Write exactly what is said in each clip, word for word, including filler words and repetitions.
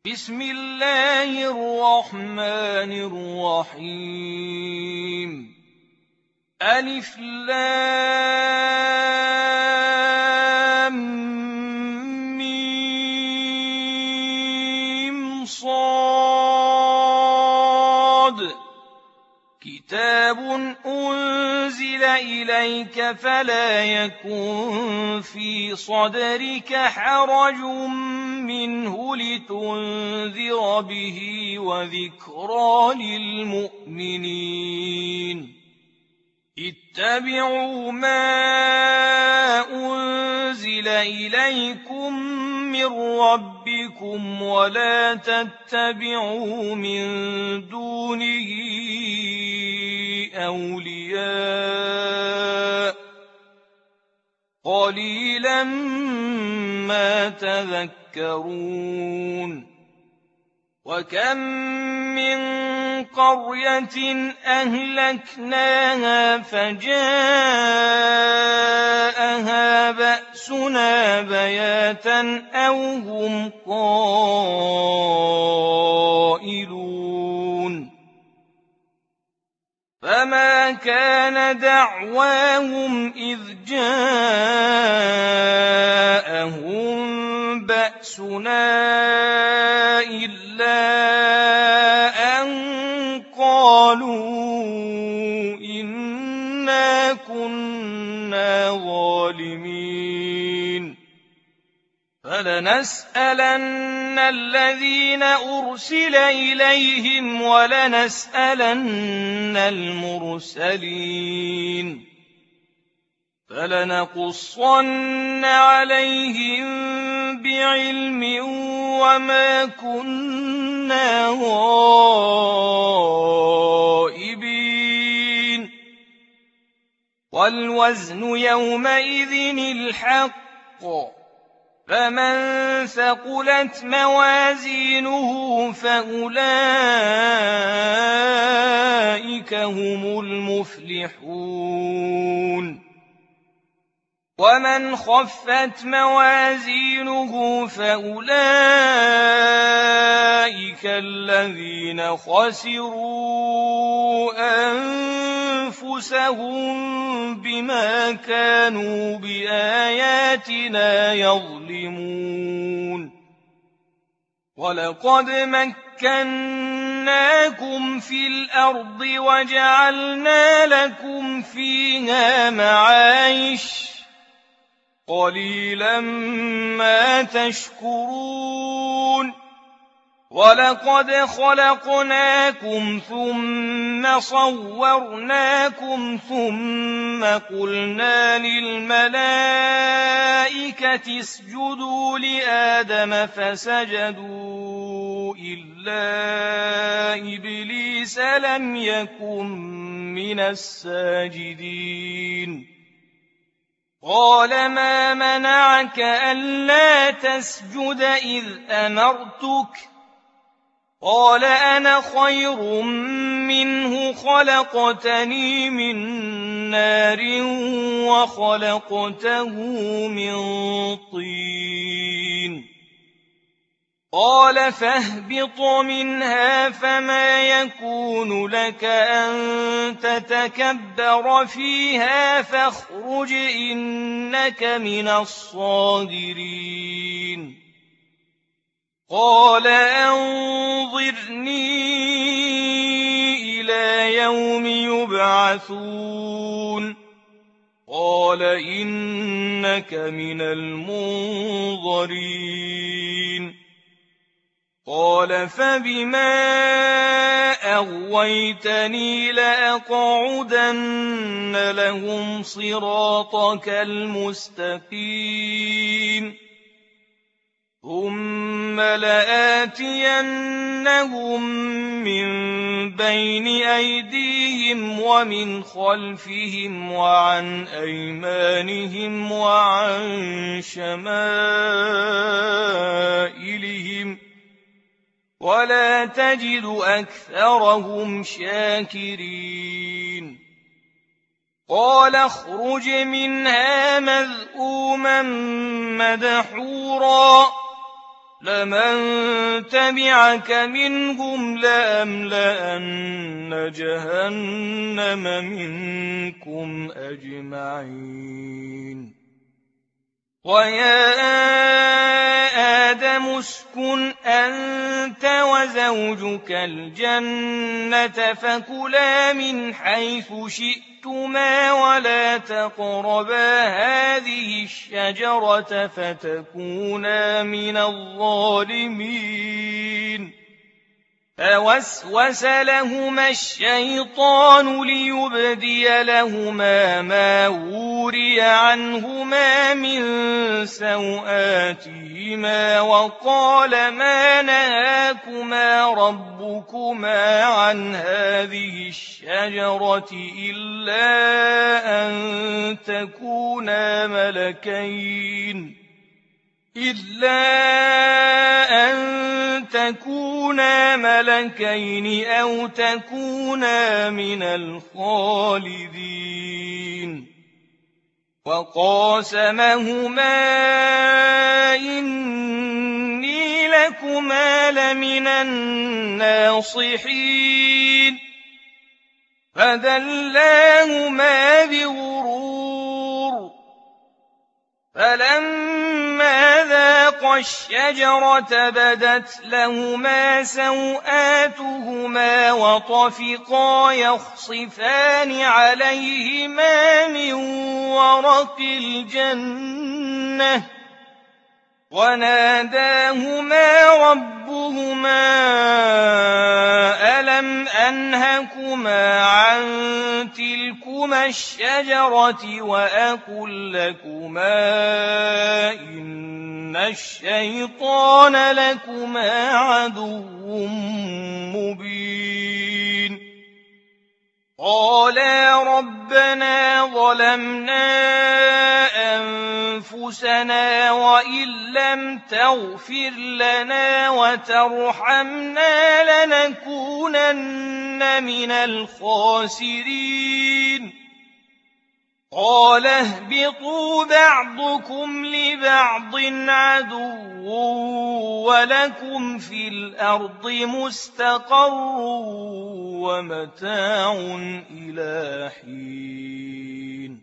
بسم الله الرحمن الرحيم ألف لام ميم صاد كتاب أنزل إليك فلا يكن في صدرك حرج منه لتنذر به وذكرى للمؤمنين اتبعوا ما أنزل إليكم من ربكم ولا تتبعوا من دونه أولياء قليلا ما تذكرون وكم من قرية أهلكناها فجاءها بأسنا بياتا أو هم قائلون فما كان دعواهم إذ جاءهم بأسنا إلا أن قالوا إنا كنا ظالمين فلنسألن الذين أرسل إليهم ولنسألن المرسلين فلنقصن عليهم بعلم وما كنا غائبين والوزن يومئذ الحق فمن ثقلت موازينه فأولئك هم المفلحون ومن خفت موازينه فأولئك الذين خسروا أنفسهم بما كانوا بآياتنا يظلمون ولقد مكناكم في الأرض وجعلنا لكم فيها معايش قليلا ما تشكرون ولقد خلقناكم ثم صورناكم ثم قلنا للملائكة اسجدوا لآدم فسجدوا إلا إبليس لم يكن من الساجدين قال ما منعك ألا تسجد إذ أمرتك قال أنا خير منه خلقتني من نار وخلقته من طين قال فاهبط منها فما يكون لك أن تتكبر فيها فاخرج إنك من الصاغرين قال أنظرني إلى يوم يبعثون قال إنك من المنظرين قال فبما أغويتني لأقعدن لهم صراطك المستقيم ثم لآتينهم من بين أيديهم ومن خلفهم وعن أيمانهم وعن شمائلهم ولا تجد أكثرهم شاكرين قال اخرج منها مذءوما مدحورا لمن تبعك منهم لأملأن جهنم منكم أجمعين ويا آدم اسكن أنت وزوجك الجنة فكلا من حيث شئتما ولا تقربا هذه الشجرة فتكونا من الظالمين فوسوس لهما الشيطان ليبدي لهما ما وري عنهما من سوآتهما وقال ما نهاكما ربكما عن هذه الشجرة إلا أن تكونا ملكين إلا أن تكونا ملكين أو تكونا من الخالدين وقاسمهما إني لكما لمن الناصحين فدلاهما بغرور فلما ذاقا الشجرة بدت لهما سوآتهما وطفقا يخصفان عليهما من ورق الجنة وناداهما ربهما ألم أنهكما عن تلكما الشجرة وأقل لكما إن الشيطان لكما عدو مبين قالا ربنا ظلمنا أنفسنا وإن لم تغفر لنا وترحمنا لنكونن من الخاسرين قال اهبطوا بعضكم لبعض عدو ولكم في الأرض مستقر ومتاع إلى حين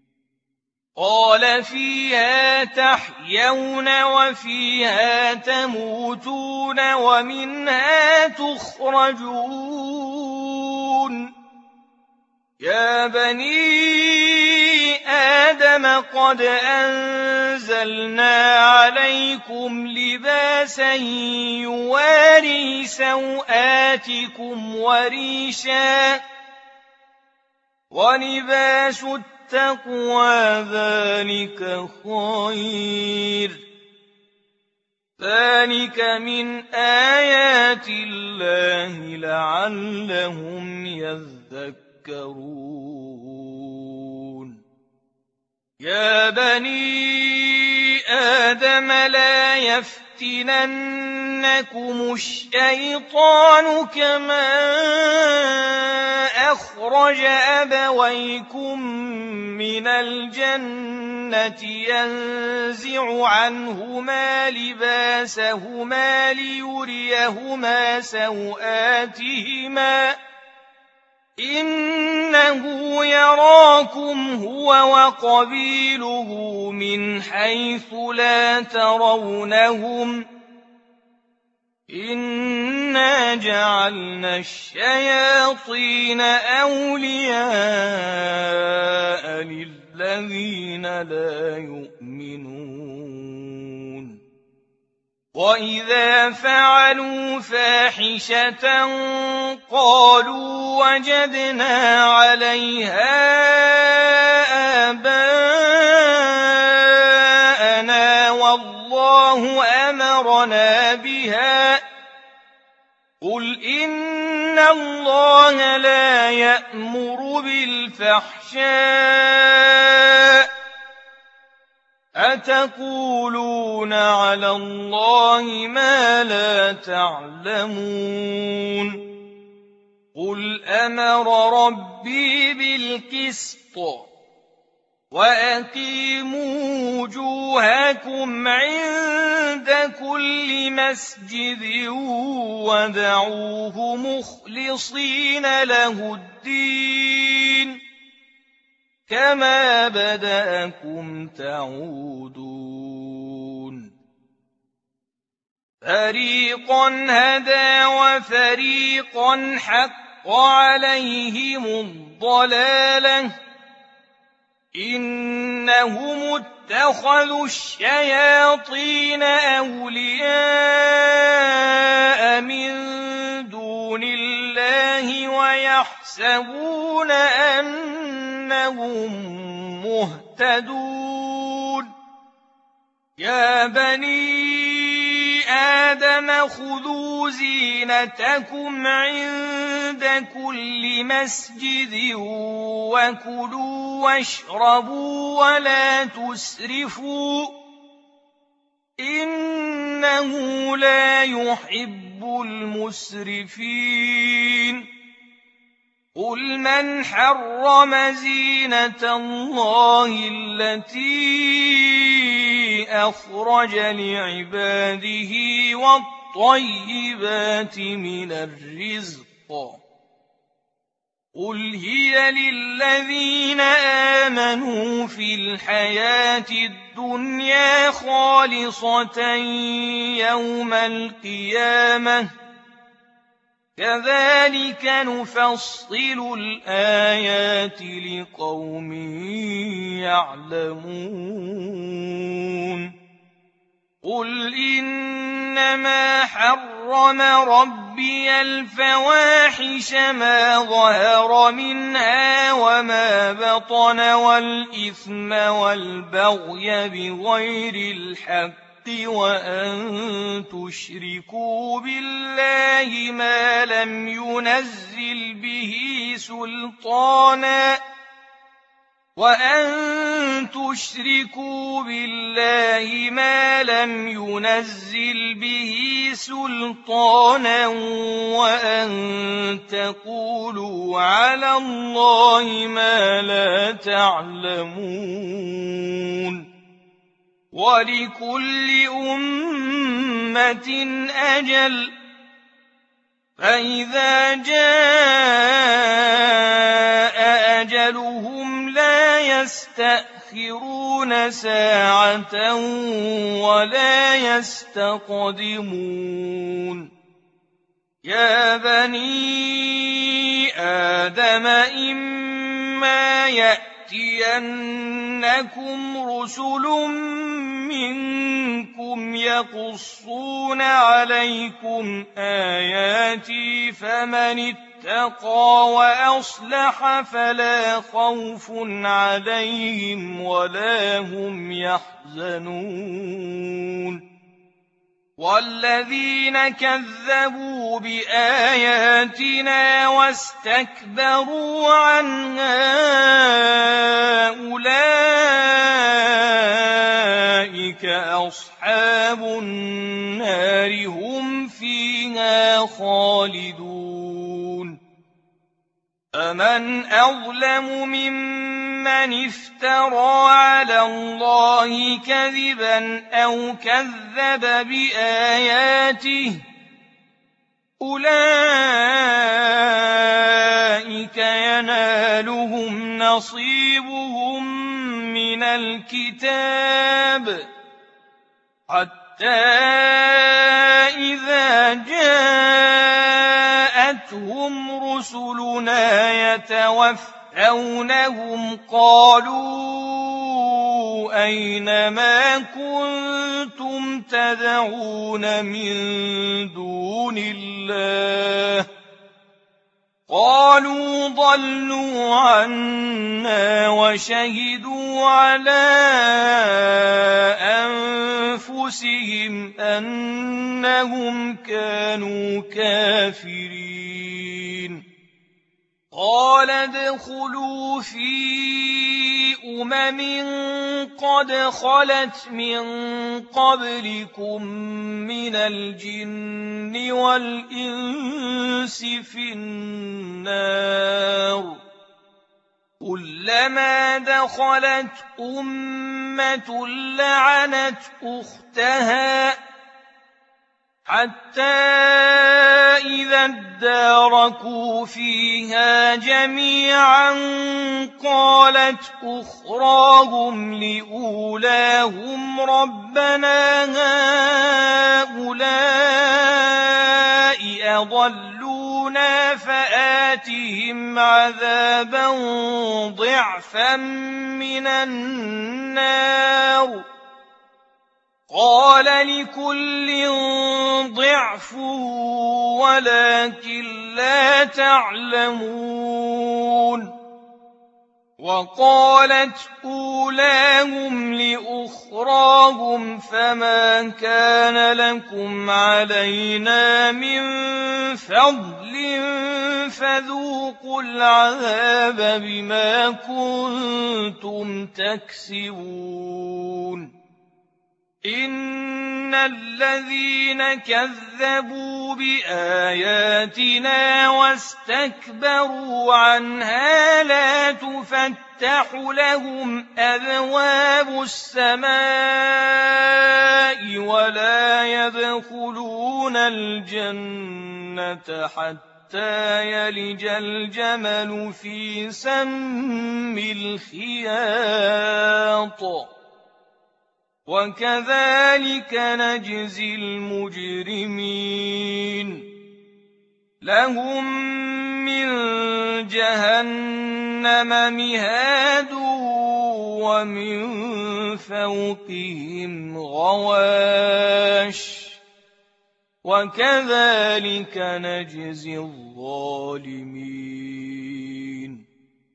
قال فيها تحيون وفيها تموتون ومنها تخرجون يا بني آدم قد أنزلنا عليكم لباسا يواري سوآتكم وريشا ولباس التقوى ذلك خير ذلك من آيات الله لعلهم يذكرون يا بني آدم لا يفتننكم الشيطان كما أخرج أبويكم من الجنة ينزع عنهما لباسهما ليريهما سوآتهما إنه يراكم هو وقبيله من حيث لا ترونهم إنا جعلنا الشياطين أولياء للذين لا يؤمنون وإذا فعلوا فاحشة قالوا وجدنا عليها آباءنا والله أمرنا بها قل إن الله لا يأمر بالفحشاء أتقولون على الله ما لا تعلمون قل أمر ربي بالقسط وَأَقِيمُوا وُجُوهَكُمْ عِندَ كُلِّ مَسْجِدٍ وَادْعُوهُ مُخْلِصِينَ لَهُ الدِّينَ كَمَا بَدَأَكُمْ تَعُودُونَ فَرِيقًا هَدَىٰ وَفَرِيقًا حَقَّ عَلَيْهِمُ الضَّلَالَةُ ۗ إِنَّهُمُ اتَّخَذُوا الشَّيَاطِينَ أَوْلِيَاءَ مِن دُونِ اللَّهِ وَيَحْسَبُونَ أَنَّهُم مُّهْتَدُونَ يَا بَنِي آدَمَ خُذُوا زِينَتَكُمْ عِندَ كُلِّ مَسْجِدٍ وَكُلُوا وَاشْرَبُوا وَلَا تُسْرِفُوا إِنَّهُ لَا يُحِبُّ الْمُسْرِفِينَ قُلْ مَنْ حَرَّمَ زِينَةَ اللَّهِ الَّتِي أَخْرَجَ لِعِبَادِهِ وَالطَّيِّبَاتِ مِنَ الرِّزْقِ قُلْ هِيَ لِلَّذِينَ آمَنُوا فِي الْحَيَاةِ الدُّنْيَا خَالِصَةً يَوْمَ الْقِيَامَةِ ۗ كَذَٰلِكَ نُفَصِّلُ الْآيَاتِ لِقَوْمٍ يَعْلَمُونَ قُلْ إِنَّمَا حَرَّمَ رَبِّيَ الْفَوَاحِشَ مَا ظَهَرَ مِنْهَا وَمَا بَطَنَ وَالْإِثْمَ وَالْبَغْيَ بِغَيْرِ الْحَقِّ وَأَن تُشْرِكُوا بِاللَّهِ مَا لَمْ يُنَزِّلْ بِهِ سُلْطَانًا وَأَن تُشْرِكُوا بِاللَّهِ مَا لَمْ يُنَزِّلْ بِهِ سُلْطَانًا وَأَن تَقُولُوا عَلَى اللَّهِ مَا لَا تَعْلَمُونَ وَلِكُلِّ أُمَّةٍ أَجَلٌ ۖ فَإِذَا جَاءَ أَجَلُهُمْ لَا يَسْتَأْخِرُونَ سَاعَةً وَلَا يَسْتَقْدِمُونَ يَا بَنِي آدَمَ إِمَّا يَأْتِيَنَّكُمْ رُسُلٌ مِّنكُمْ يَقُصُّونَ عَلَيْكُمْ آيَاتِي فَمَنِ اتَّقَىٰ وَأَصْلَحَ فَلَا خَوْفٌ عَلَيْهِمْ وَلَا هُمْ يَحْزَنُونَ وَالَّذِينَ كَذَّبُوا بِآيَاتِنَا وَاسْتَكْبَرُوا عَنْهَا أُولَٰئِكَ أَصْحَابُ النَّارِ ۖ هُمْ فِيهَا خَالِدُونَ فَمَنْ أَظْلَمُ مِمَّنِ افْتَرَىٰ عَلَى اللَّهِ كَذِبًا أَوْ كَذَّبَ بِآيَاتِهِ ۚ أُولَٰئِكَ يَنَالُهُمْ نَصِيبُهُم مِّنَ الْكِتَابِ حَتَّىٰ إِذَا جَاءَتْهُمْ رُسُلُنَا يَتَوَفَّوْنَهُمْ قَالُوا أَيْنَ مَا كُنتُمْ تَدْعُونَ مِن دُونِ اللَّهِ ۖ قَالُوا ضَلُّوا عَنَّا وَشَهِدُوا عَلَىٰ أَنفُسِهِمْ أَنَّهُمْ كَانُوا كَافِرِينَ قَالَ ادْخُلُوا فِي أُمَمٍ قَدْ خَلَتْ مِن قَبْلِكُم مِّنَ الْجِنِّ وَالْإِنسِ فِي النَّارِ كلما دخلت أمة لعنت أختها حتى إذا اداركوا فيها جميعا قالت أخراهم لأولاهم ربنا هؤلاء أضلونا فآتهم عذابا ضعفا من النار قال لكل ضعف ولكن لا تعلمون وقالت أولاهم لأخراهم فما كان لكم علينا من فضل فذوقوا العذاب بما كنتم تكسبون إن الذين كذبوا بآياتنا واستكبروا عنها لا تفتح لهم أبواب السماء ولا يدخلون الجنة حتى يلج الجمل في سم الخياط وكذلك نجزي المجرمين لهم من جهنم مهاد ومن فوقهم غواش وكذلك نجزي الظالمين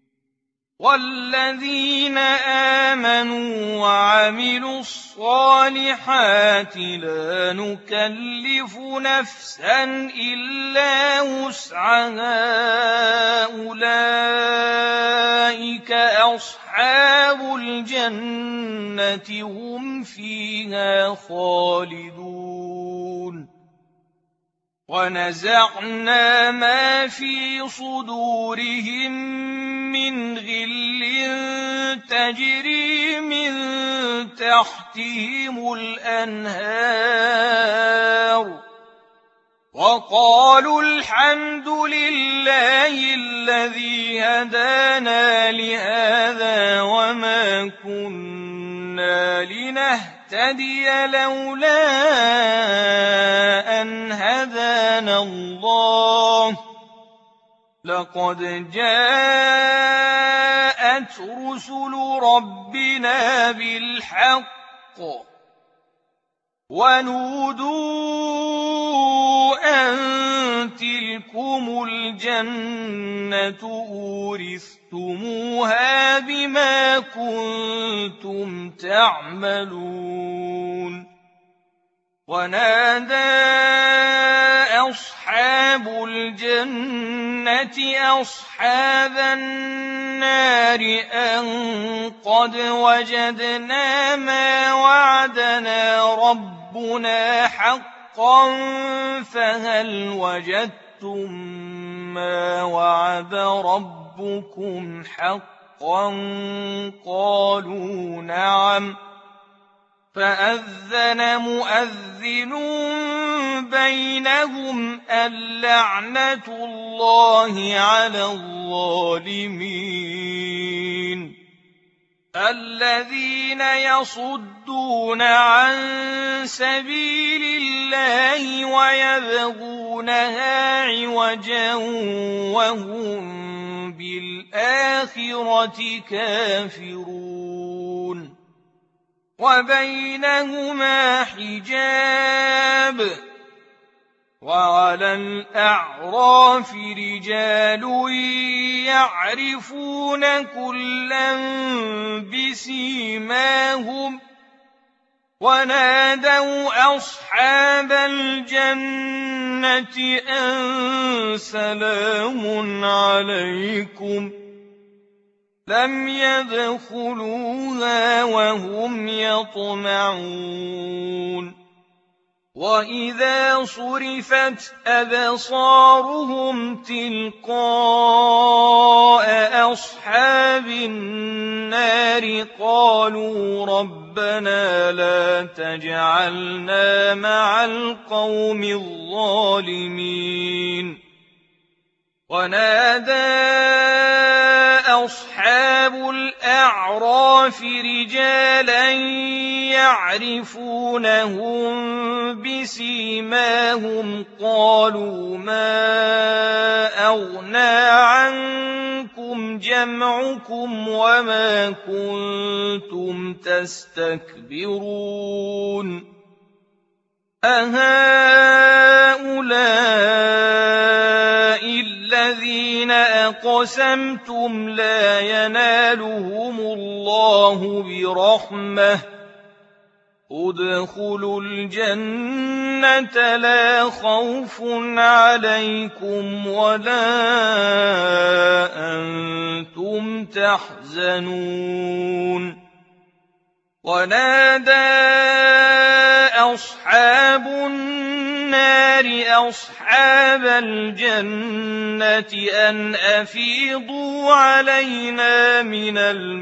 والذين آمنوا وعملوا الصالحات لا نكلف نفسا إلا وسعها أولئك أصحاب الجنة هم فيها خالدون ونزعنا ما في صدورهم من غل تجري من تحتهم الأنهار وقالوا الحمد لله الذي هدانا لهذا وما كنا لنهتدي لولا أن هدانا الله لقد جاءت رسل ربنا بالحق ونودوا أن تلكم الجنة أورثتموها بما كنتم تعملون ونادى أصحاب الجنة أصحاب النار أن قد وجدنا ما وعدنا ربنا حقا فهل وجدتم ما وعد ربكم حقا قالوا نعم فأذن مؤذن بينهم اللعنة الله على الظالمين الذين يصدون عن سبيل الله ويبغونها عوجا وهم بالآخرة كافرون وبينهما حجاب وعلى الأعراف رجال يعرفون كلا بسيماهم ونادوا أصحاب الجنة أن سلام عليكم لم يدخلوها وهم يطمعون وَإِذَا صُرِفَتْ أَبْصَارُهُمْ تِلْقَاءَ أَصْحَابِ النَّارِ قَالُوا رَبَّنَا لَا تَجْعَلْنَا مَعَ الْقَوْمِ الظَّالِمِينَ وَنَادَىٰ أَصْحَابُ الْأَعْرَافِ رِجَالًا يَعْرِفُونَهُم بِسِيمَاهُمْ قَالُوا مَا أَغْنَىٰ عَنكُمْ جَمْعُكُمْ وَمَا كُنتُمْ تَسْتَكْبِرُونَ أَهَٰؤُلَاءِ الَّذِينَ أَقْسَمْتُمْ لَا يَنَالُهُمُ اللَّهُ بِرَحْمَةٍ ادْخُلُوا الْجَنَّةَ لَا خَوْفٌ عَلَيْكُمْ وَلَا أَنتُمْ تَحْزَنُونَ وَنَادَىٰ أَصْحَابُ النَّارِ أَصْحَابَ الْجَنَّةِ أَنْ أَفِيضُوا عَلَيْنَا مِنَ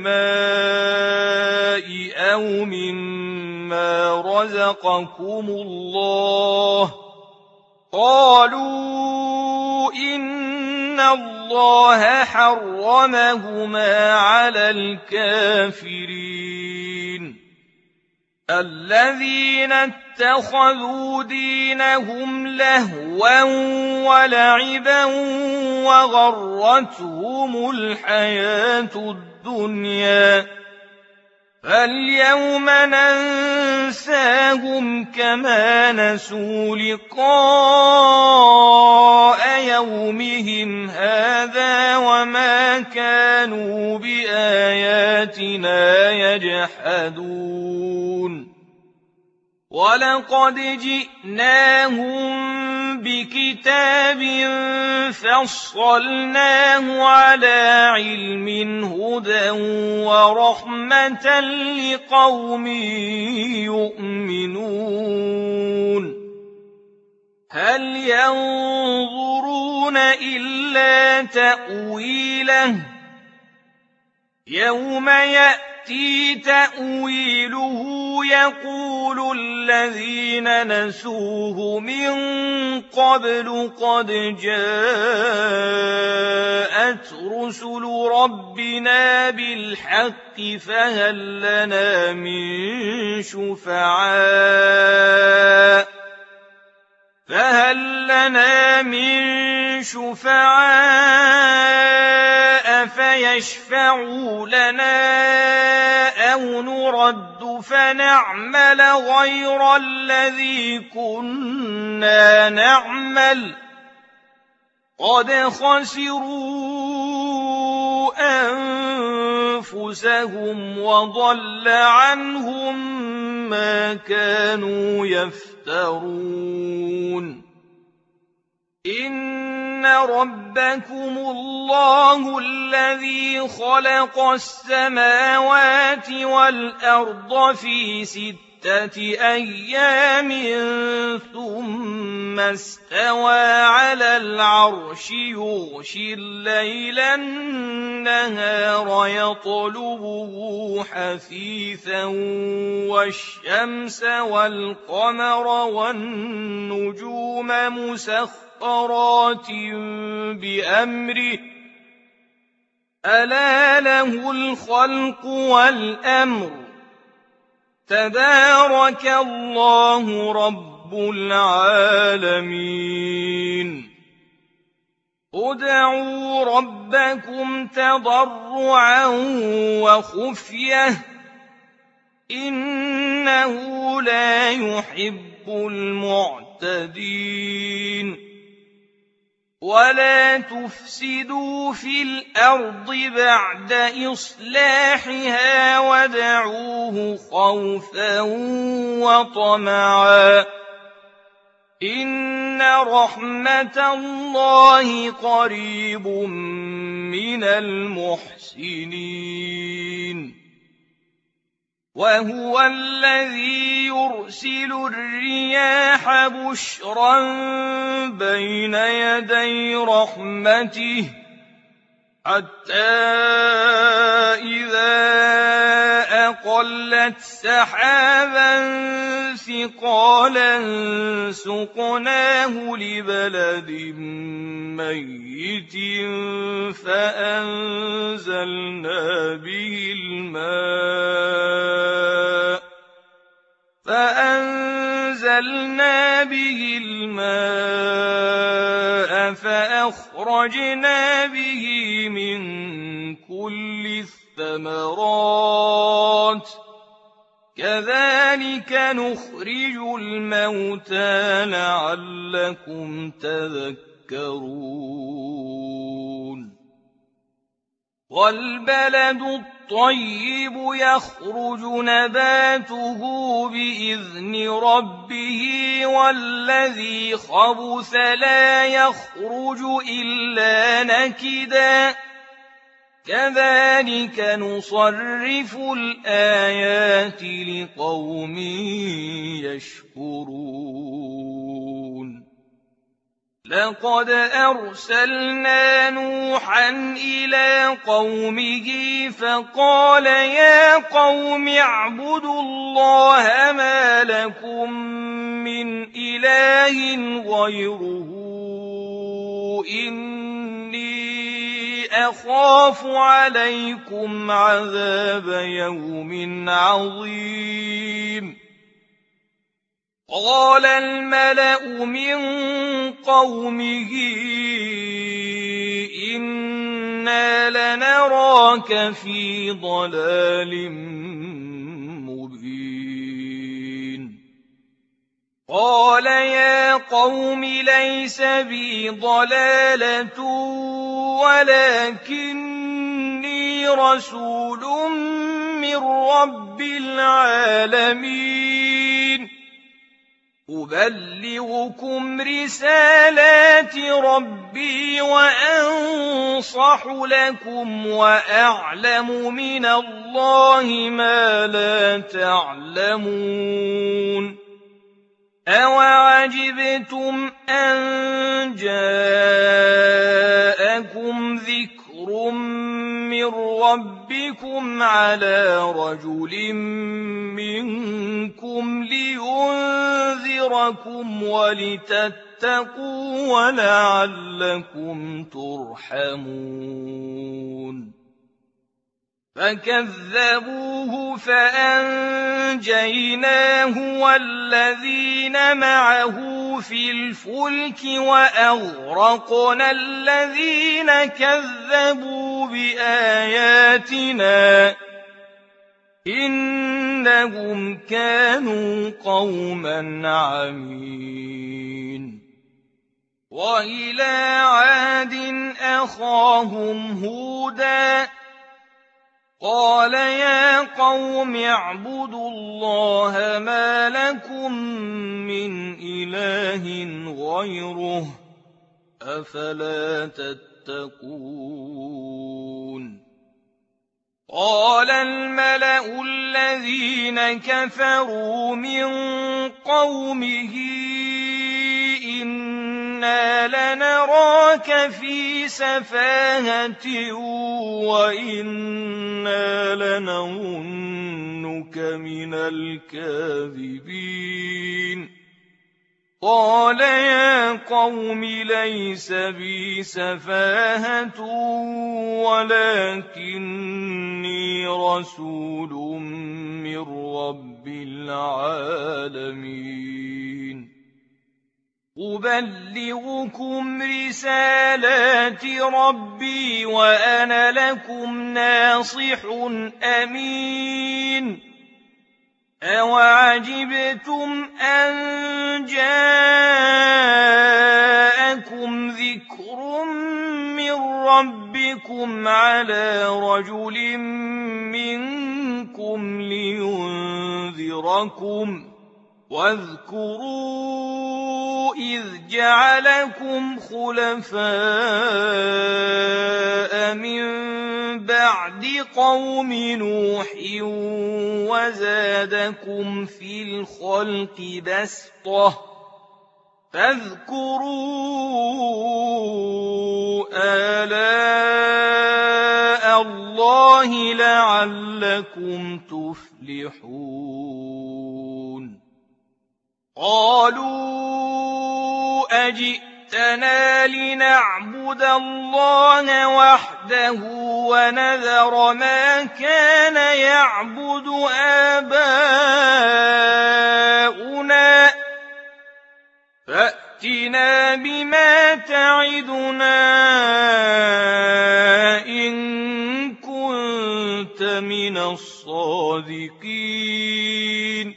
الْمَاءِ أَوْ مِمَّا رَزَقَكُمُ اللَّهُ قَالُوا إِنَّ اللَّهَ حَرَّمَهُمَا عَلَى الْكَافِرِينَ الَّذِينَ اتَّخَذُوا دِينَهُمْ لَهْوًا وَلَعِبًا وَغَرَّتْهُمُ الْحَيَاةُ الدُّنْيَا فَالْيَوْمَ نَنسَاهُمْ كَمَا نَسُوا لِقَاءَ يَوْمِهِمْ هَٰذَا وَمَا كَانُوا بِآيَاتِنَا يَجْحَدُونَ وَلَقَدْ جِئْنَاهُم بِكِتَابٍ فَصَّلْنَاهُ عَلَىٰ عِلْمٍ هُدًى وَرَحْمَةً لِّقَوْمٍ يُؤْمِنُونَ هَلْ يَنظُرُونَ إِلَّا تَأْوِيلَهُ يَوْمَ يَأْتِي تَأْوِيلُهُ يَقُولُ الَّذِينَ نَسُوهُ مِن قَبْلُ قَدْ جَاءَتْ رُسُلُ رَبِّنَا بِالْحَقِّ فَهَل لَّنَا مِن شُفَعَاءَ فَهَل لَّنَا مِن شُفَعَاءَ فَيَشْفَعُوا لَنَا أَوْ نُرَدُّ فَنَعْمَلَ غَيْرَ الَّذِي كُنَّا نَعْمَلُ قَدْ خَسِرُوا أَنفُسَهُمْ وَضَلَّ عَنْهُم مَّا كَانُوا يَفْتَرُونَ إِنَّ رَبَّكُمُ اللَّهُ الَّذِي خَلَقَ السَّمَاوَاتِ وَالْأَرْضَ فِي سِتَّةِ أَيَّامٍ ثُمَّ اسْتَوَىٰ عَلَى الْعَرْشِ يُغْشِي اللَّيْلَ النَّهَارَ يَطْلُبُهُ حَثِيثًا وَالشَّمْسَ وَالْقَمَرَ وَالنُّجُومَ مُسَخَّرَاتٍ بِأَمْرِهِ أَلَا لَهُ الْخَلْقُ وَالْأَمْرُ تَبَارَكَ اللَّهُ رَبُّ الْعَالَمِينَ ادْعُوا رَبَّكُمْ تَضَرُّعًا وَخُفْيَةً إِنَّهُ لَا يُحِبُّ الْمُعْتَدِينَ وَلَا تُفْسِدُوا فِي الْأَرْضِ بَعْدَ إِصْلَاحِهَا وَادْعُوهُ خَوْفًا وَطَمَعًا ۚ إِنَّ رَحْمَتَ اللَّهِ قَرِيبٌ مِّنَ الْمُحْسِنِينَ وهو الذي يرسل الرياح بشرا بين يدي رحمته حتى إذا أقلت سحابا ثقالا سقناه لبلد ميت فأنزلنا به الماء فأنزلنا به الماء فأخرجنا به من كل الثمرات كذلك نخرج الموتى لعلكم تذكرون والبلد الطيب يخرج نباته بإذن ربه والذي خبث لا يخرج إلا نكدا كذلك نصرف الآيات لقوم يشكرون لقد أرسلنا نوحا إلى قومه فقال يا قوم اعبدوا الله ما لكم من إله غيره إني أخاف عليكم عذاب يوم عظيم قال الملأ من قومه إنا لنراك في ضلال مبين قال يا قوم ليس بي ضلالة ولكني رسول من رب العالمين أبلغكم رسالات ربي وأنصح لكم وأعلم من الله ما لا تعلمون أوعجبتم أن جاءكم ذكر من ربكم على رجل منكم لينذركم ولتتقوا ولعلكم ترحمون فكذبوه فأنجيناه والذين معه في الفلك وأغرقنا الذين كذبوا بآياتنا إنهم كانوا قوما عمين وإلى عاد أخاهم هودا قال يا قوم اعبدوا الله ما لكم من إله غيره أفلا تتقون قال الملأ الذين كفروا من قومه إنا لنراك في سفاهة وإنا لنظنك من الكاذبين قال يا قوم ليس بي سفاهة ولكني رسول من رب العالمين أبلغكم رسالات ربي وأنا لكم ناصح أمين أوعجبتم أن جاءكم ذكر من ربكم على رجل منكم لينذركم واذكروا إذ جعلكم خلفاء من بعد قوم نوح وزادكم في الخلق بسطة فاذكروا آلاء الله لعلكم تفلحون قالوا أجئتنا لنعبد الله وحده ونذر ما كان يعبد آباؤنا فأتنا بما تعدنا إن كنت من الصادقين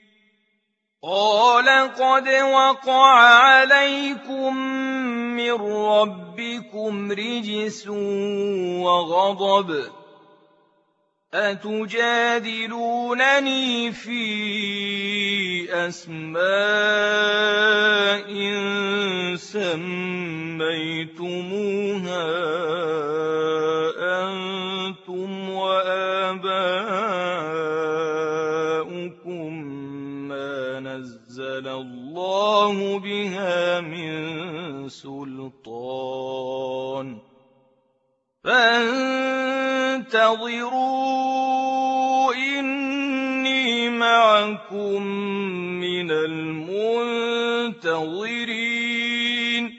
قال قد وقع عليكم من ربكم رجس وغضب أتجادلونني في أسماء سميتموها أنتم وآباؤكم ما نزل الله بها من سلطان فانتظروا إني معكم من المنتظرين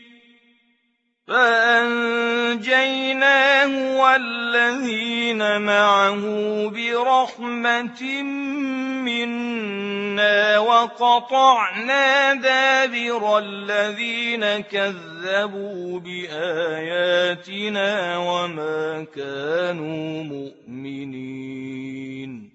فأنجيناه والذين معه برحمة منا وقطعنا دابر الذين كذبوا بآياتنا وما كانوا مؤمنين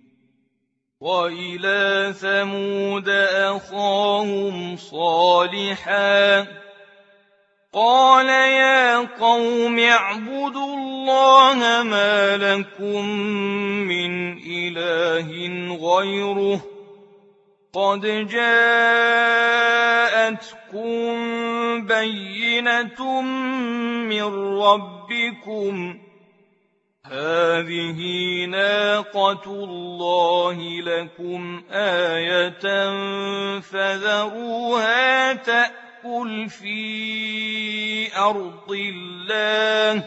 وإلى ثمود أخاهم صالحا قال يا قوم اعبدوا الله ما لكم من إله غيره قد جاءتكم بينة من ربكم هذه ناقة الله لكم آية فذروها تأكل في أرض الله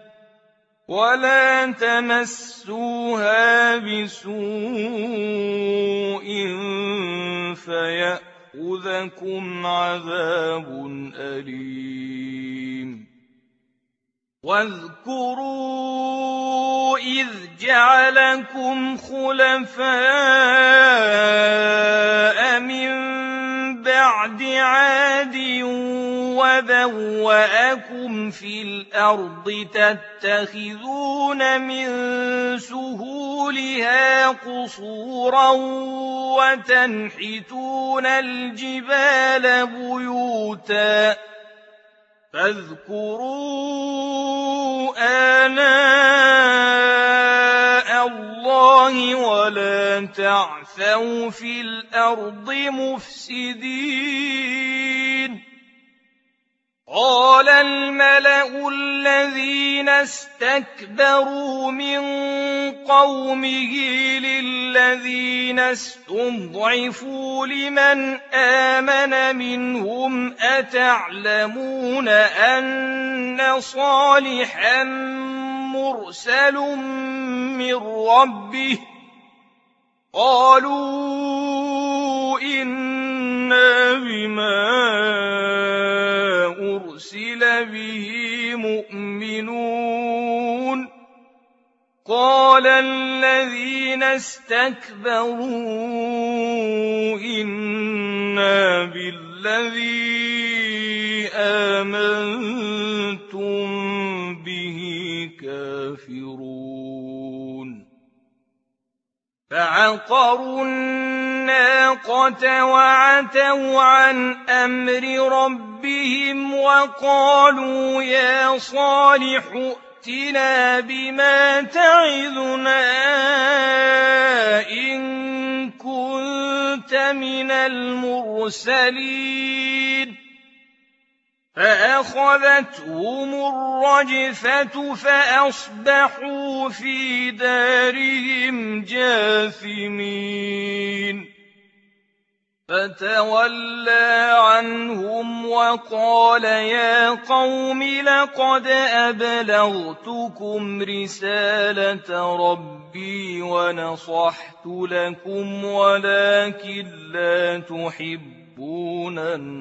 ولا تمسوها بسوء فيأخذكم عذاب أليم واذكروا إذ جعلكم خلفاء من بعد عاد وبوأكم في الأرض تتخذون من سهولها قصورا وتنحتون الجبال بيوتا فاذكروا آلاء الله ولا تعثوا في الأرض مفسدين قال الملأ الذين استكبروا من قومه للذين استضعفوا لمن آمن منهم أتعلمون أن صالحا مرسل من ربه قالوا إنا بما أرسل به مؤمنون قال الذين استكبروا إنا بالذي آمنتم به كافرون فعقروا الناقة وعتوا عن أمر ربهم وقالوا يا صالح ائتنا بما تعظنا إن كنت من المرسلين فأخذتهم الرجفة فأصبحوا في دارهم جاثمين فتولى عنهم وقال يا قوم لقد أبلغتكم رسالة ربي ونصحت لكم ولكن لا تحبون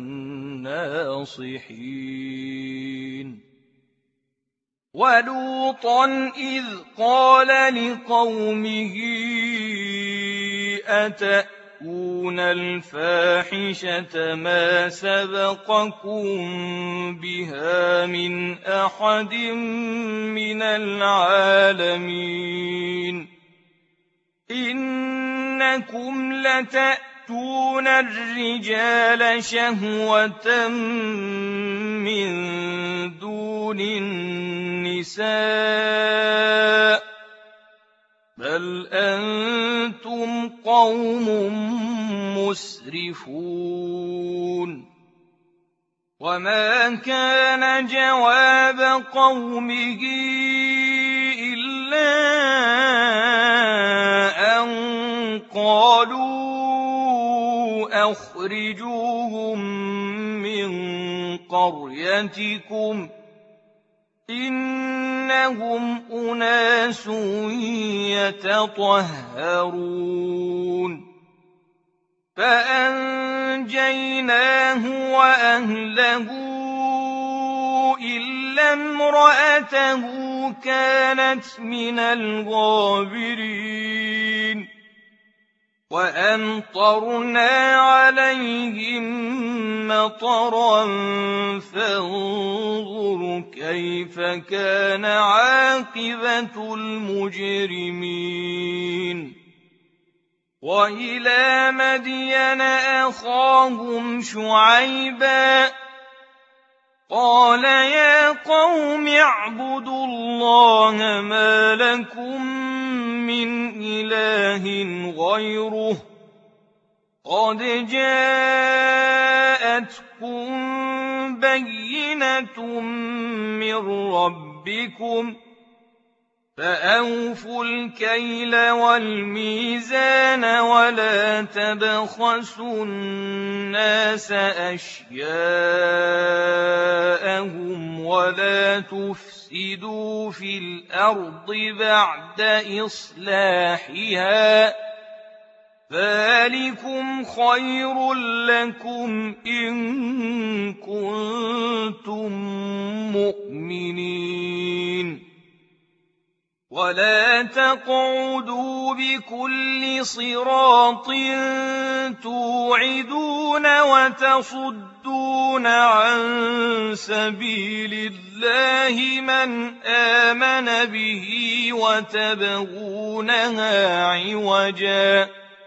الناصحين ولوطا إذ قال لقومه أتأتون الفاحشة ما سبقكم بها من أحد من العالمين إنكم لتأتون الرجال شهوة من دون النساء بل أنتم قوم مسرفون وما كان جواب قومه إلا أن قالوا أخرجوهم من قريتكم إنهم أناس يتطهرون فأنجيناه وأهله إلا امرأته كانت من الغابرين وأمطرنا عليهم مطرا فانظر كيف كان عاقبة المجرمين وإلى مدين أخاهم شعيبا قال يا قوم اعبدوا الله ما لكم من إله غيره قد جاءتكم بينة من ربكم فأوفوا الكيل والميزان ولا تبخسوا الناس أشياءهم ولا تفسدوا في الأرض بعد إصلاحها ذلكم خير لكم إن كنتم مؤمنين ولا تقعدوا بكل صراط توعدون وتصدون عن سبيل الله من آمن به وتبغونها عوجا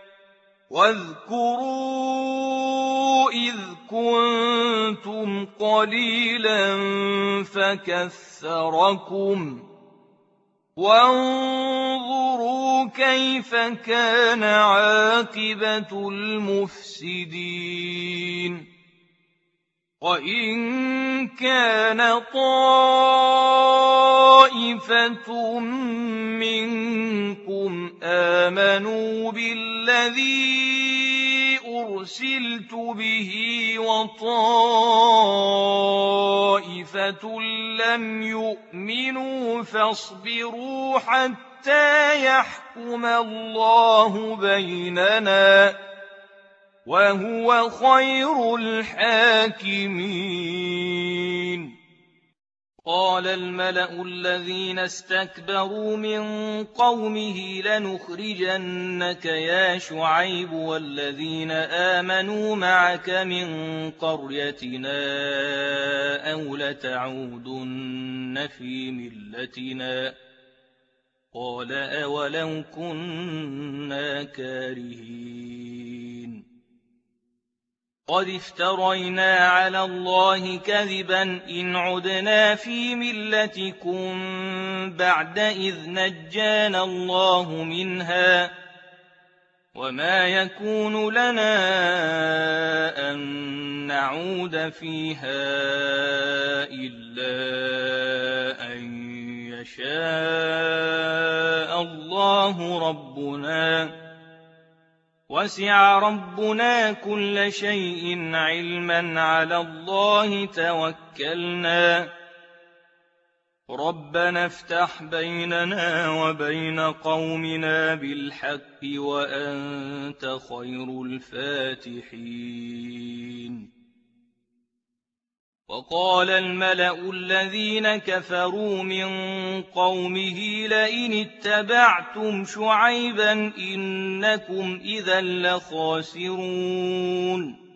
واذكروا إذ كنتم قليلا فكثركم وانظروا كيف كان عاقبة المفسدين وإن كان طائفة منكم آمنوا بالذي أرسلت به وطائفة لم يؤمنوا فاصبروا حتى يحكم الله بيننا وهو خير الحاكمين قال الملأ الذين استكبروا من قومه لنخرجنك يا شعيب والذين آمنوا معك من قريتنا أو لتعودن في ملتنا قال أولو كنا كارهين قد افترينا على الله كذبا إن عدنا في ملتكم بعد إذ نجانا الله منها وما يكون لنا أن نعود فيها إلا أن يشاء الله ربنا وسع ربنا كل شيء علما على الله توكلنا ربنا افتح بيننا وبين قومنا بالحق وأنت خير الفاتحين. وقال الملأ الذين كفروا من قومه لئن اتبعتم شعيبا إنكم إذا لخاسرون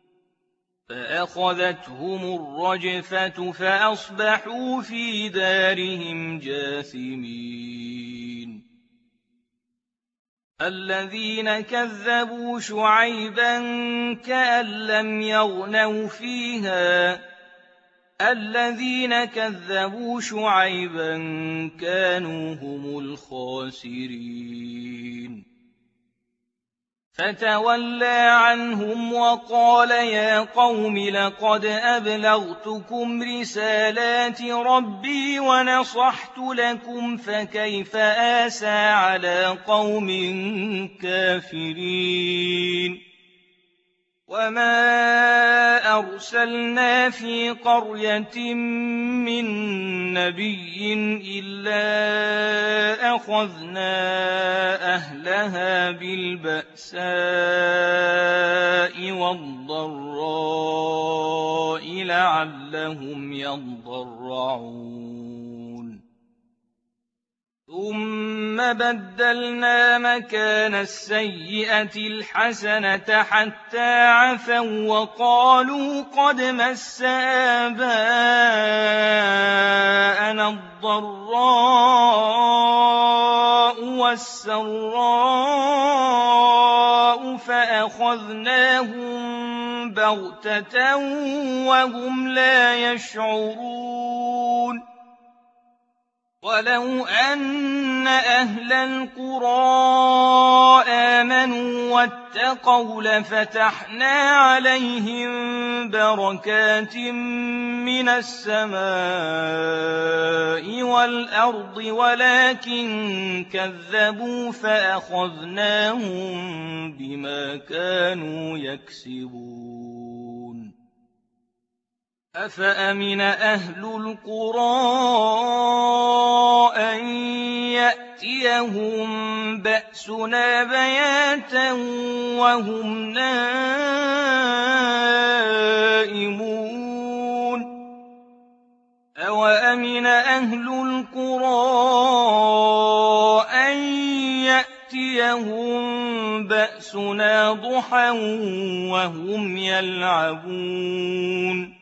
فأخذتهم الرجفة فأصبحوا في دارهم جاثمين. الذين كذبوا شعيبا كأن لم يغنوا فيها الذين كذبوا شعيبا كانوا هم الخاسرين. فتولى عنهم وقال يا قوم لقد أبلغتكم رسالات ربي ونصحت لكم فكيف آسى على قوم كافرين. وما أرسلنا في قرية من نبي إلا أخذنا أهلها بالبأساء والضراء لعلهم يضرعون. ثم بدلنا مكان السيئة الحسنة حتى عفوا وقالوا قد مس آباءنا الضراء والسراء فأخذناهم بغتة وهم لا يشعرون. ولو أن أهل القرى آمنوا واتقوا لفتحنا عليهم بركات من السماء والأرض ولكن كذبوا فأخذناهم بما كانوا يكسبون. أفأمن أهل القرى أن يأتيهم بأسنا بياتا وهم نائمون. أوأمن أهل القرى أن يأتيهم بأسنا ضحى وهم يلعبون.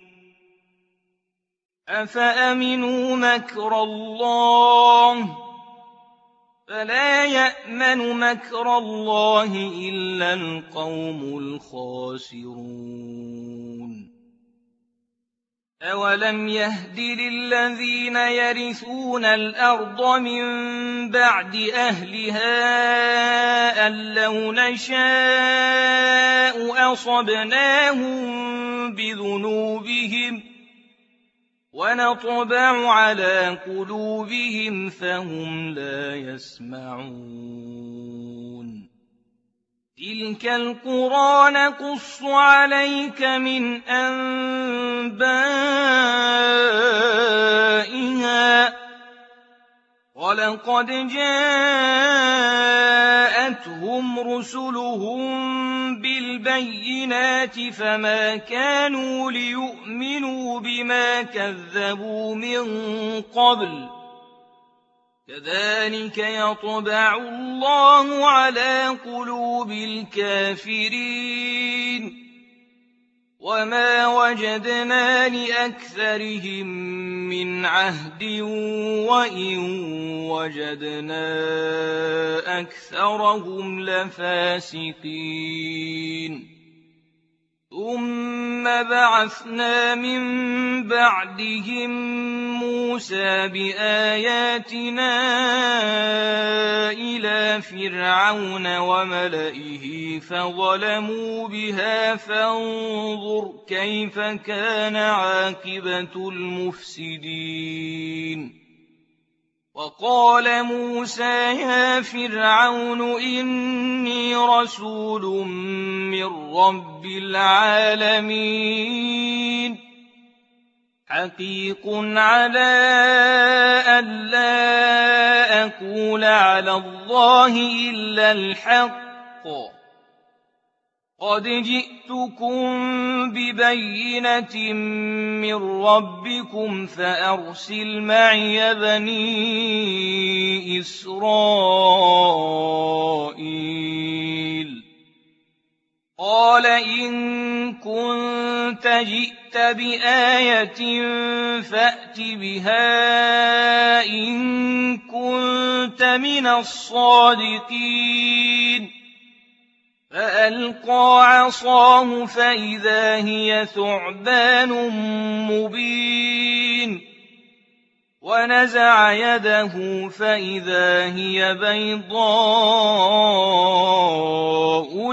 أفأمنوا مكر الله فلا يأمن مكر الله إلا القوم الخاسرون. أولم يهد للذين يرثون الأرض من بعد أهلها أن لو نشاء أصبناهم بذنوبهم ونطبع على قلوبهم فهم لا يسمعون. تلك القرى نقص عليك من أنبائها ولقد جاءتهم رسلهم بالبينات فما كانوا ليؤمنوا بما كذبوا من قبل كذلك يطبع الله على قلوب الكافرين وما وجدنا لأكثرهم من عهد وإن وجدنا أكثرهم لفاسقين ثم بعثنا من بعدهم موسى بآياتنا إلى فرعون وملئه فظلموا بها فانظر كيف كان عاقبة المفسدين. وقال موسى يا فرعون إني رسول من رب العالمين حقيق على أن لا أقول على الله إلا الحق قد جئتكم ببينة من ربكم فأرسل معي بني إسرائيل. قال إن كنت جئت بآية فأت بها إن كنت من الصادقين. فألقى عصاه فإذا هي ثعبان مبين ونزع يده فإذا هي بيضاء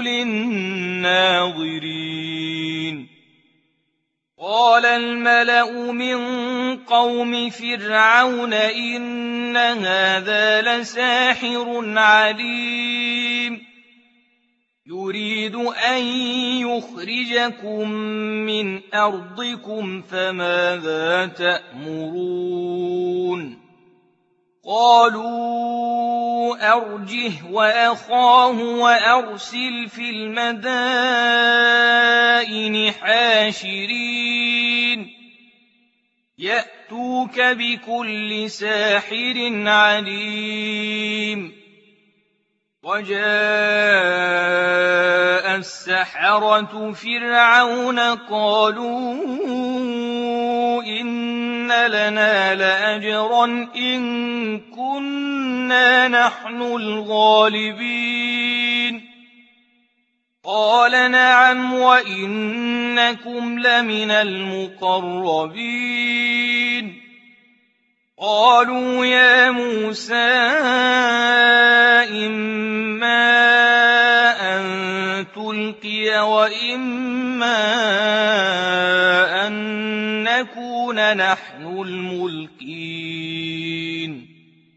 للناظرين. قال الملأ من قوم فرعون إن هذا لساحر عليم يريد أن يخرجكم من أرضكم فماذا تأمرون؟ قالوا أرجه وأخاه وأرسل في المدائن حاشرين يأتوك بكل ساحر عليم. وجاء السحرة فرعون قالوا إن لنا لأجرا إن كنا نحن الغالبين. قال نعم وإنكم لمن المقربين. قالوا يا موسى إما أن تلقي وإما أن نكون نحن الملقين.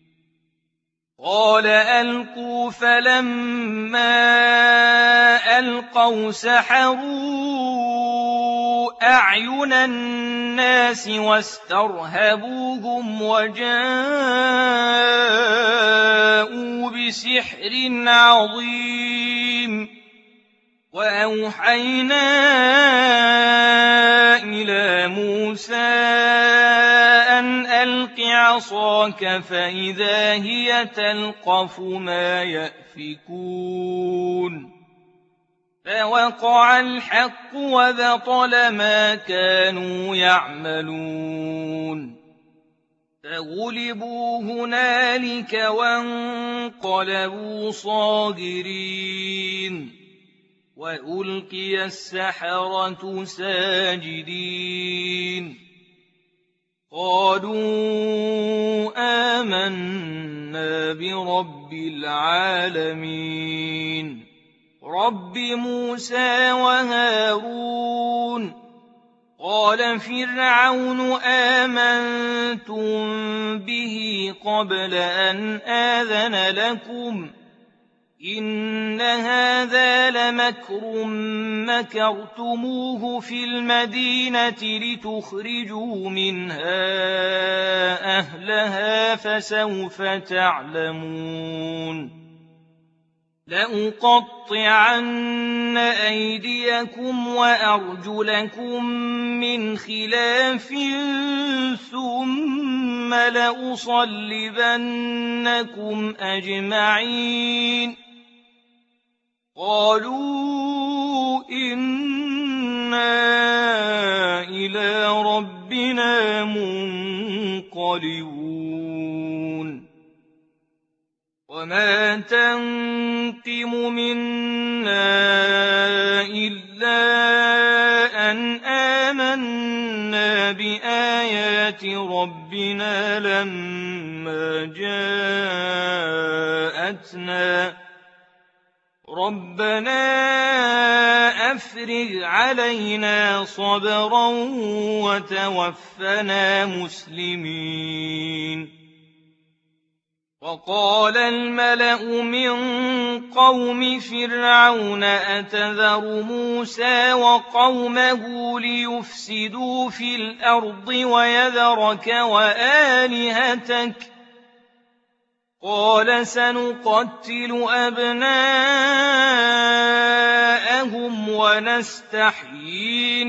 قال ألقوا فلما ألقوا سحروا أعين الناس واسترهبوهم وجاءوا بسحر عظيم. وأوحينا إلى موسى أن ألق عصاك فإذا هي تلقف ما يأفكون. فوقع الحق وبطل ما كانوا يعملون. فغلبوا هنالك وانقلبوا صاغرين وألقي السحرة ساجدين. قالوا آمنا برب العالمين رب موسى وهارون. قال فرعون آمنتم به قبل أن آذن لكم إن هذا لمكر مكرتموه في المدينة لتخرجوا منها أهلها فسوف تعلمون. لأقطعن أيديكم وأرجلكم من خلاف ثم لأصلبنكم أجمعين. قالوا إنا إلى ربنا منقلبون. وما تنقم منا إلا آيات ربنا لما جاءتنا ربنا أفرغ علينا صبرا وتوفنا مسلمين. وقال الملأ من قوم فرعون أتذر موسى وقومه ليفسدوا في الأرض ويذرك وآلهتك قال سنقتل أبناءهم ونستحيي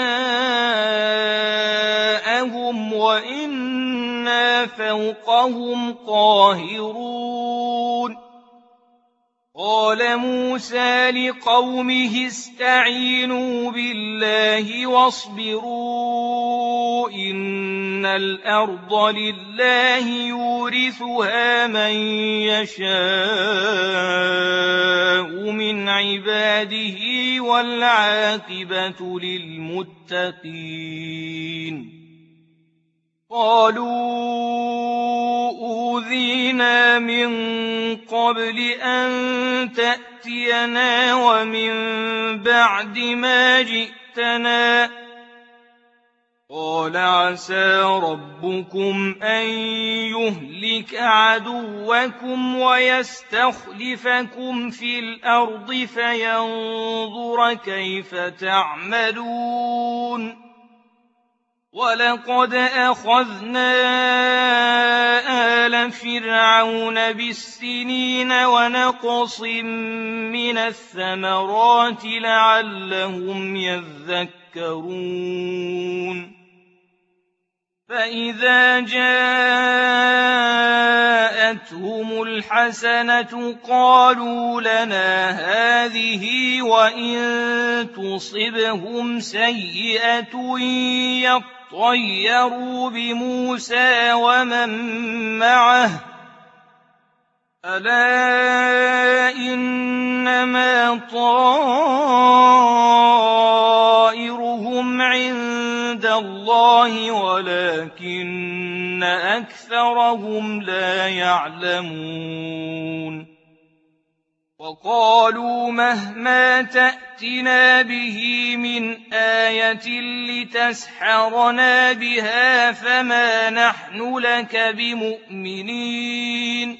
نساءهم وإنا فوقهم قاهرون. قال موسى لقومه استعينوا بالله واصبروا إن الأرض لله يورثها من يشاء من عباده والعاقبة للمتقين. قالوا أوذينا من قبل أن تأتينا ومن بعد ما جئتنا قال عسى ربكم أن يهلك عدوكم ويستخلفكم في الأرض فينظر كيف تعملون. ولقد أخذنا آل فرعون بالسنين ونقص من الثمرات لعلهم يذكرون. فإذا جاءتهم الحسنة قالوا لنا هذه وإن تصبهم سيئة يطيروا بموسى ومن معه ألا إنما طائرهم عند الله ولكن أكثرهم لا يعلمون. وقالوا مهما تأتنا به من آية لتسحرنا بها فما نحن لك بمؤمنين.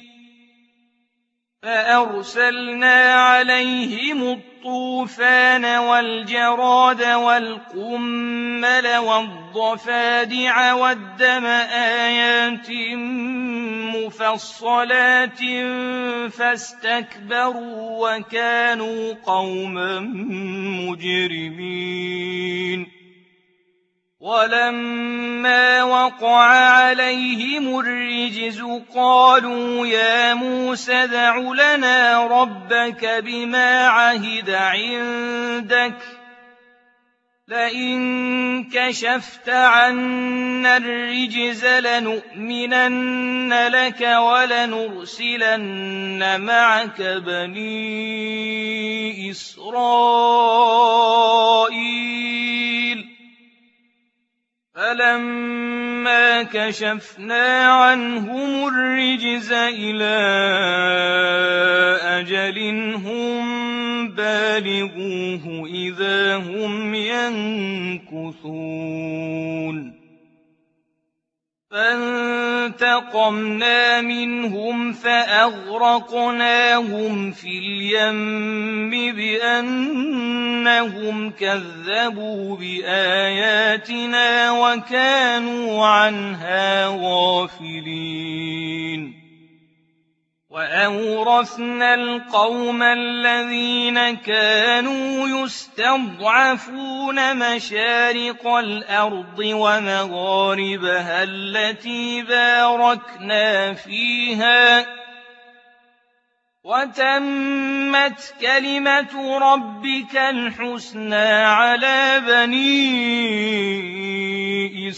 فأرسلنا عليهم الطوفان والجراد والقمل والضفادع والدم آيات مفصلات فاستكبروا وكانوا قوما مجرمين. ولما وقع عليهم الرجز قالوا يا موسى ادع لنا ربك بما عهد عندك لئن كشفت عنا الرجز لنؤمنن لك ولنرسلن معك بني إسرائيل. فلما كشفنا عنهم الرجز إلى أجل هم بالغوه إذا هم ينكثون. فانتقمنا منهم فأغرقناهم في اليم بأنهم كذبوا بآياتنا وكانوا عنها غافلين. وأورثنا القوم الذين كانوا يستضعفون مشارق الأرض ومغاربها التي باركنا فيها وتمت كلمة ربك الحسنى على بني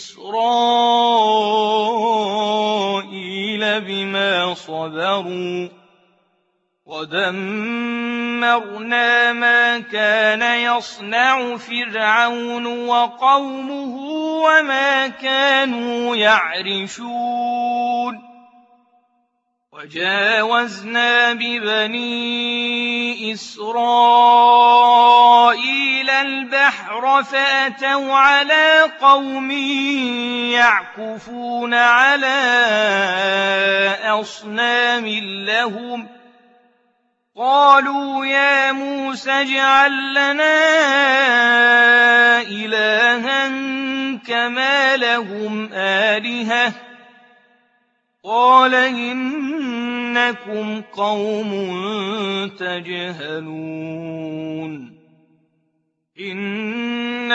إسرائيل بما صبروا وَدَمَّرْنَا مَا كَانَ يَصْنَعُ فِرْعَوْنُ وَقَوْمُهُ وَمَا كَانُوا يَعْرِشُونَ وَجَاوَزْنَا بِبَنِي إِسْرَائِيلَ الْبَحْرَ فَأَتَوْا عَلَىٰ قَوْمٍ يَعْكُفُونَ عَلَىٰ أَصْنَامٍ لَّهُمْ قَالُوا يَا مُوسَى اجْعَل لَّنَا إِلَٰهًا كَمَا لَهُمْ آلِهَةٌ قَالَ إِنَّكُمْ قَوْمٌ تَجْهَلُونَ إِنَّ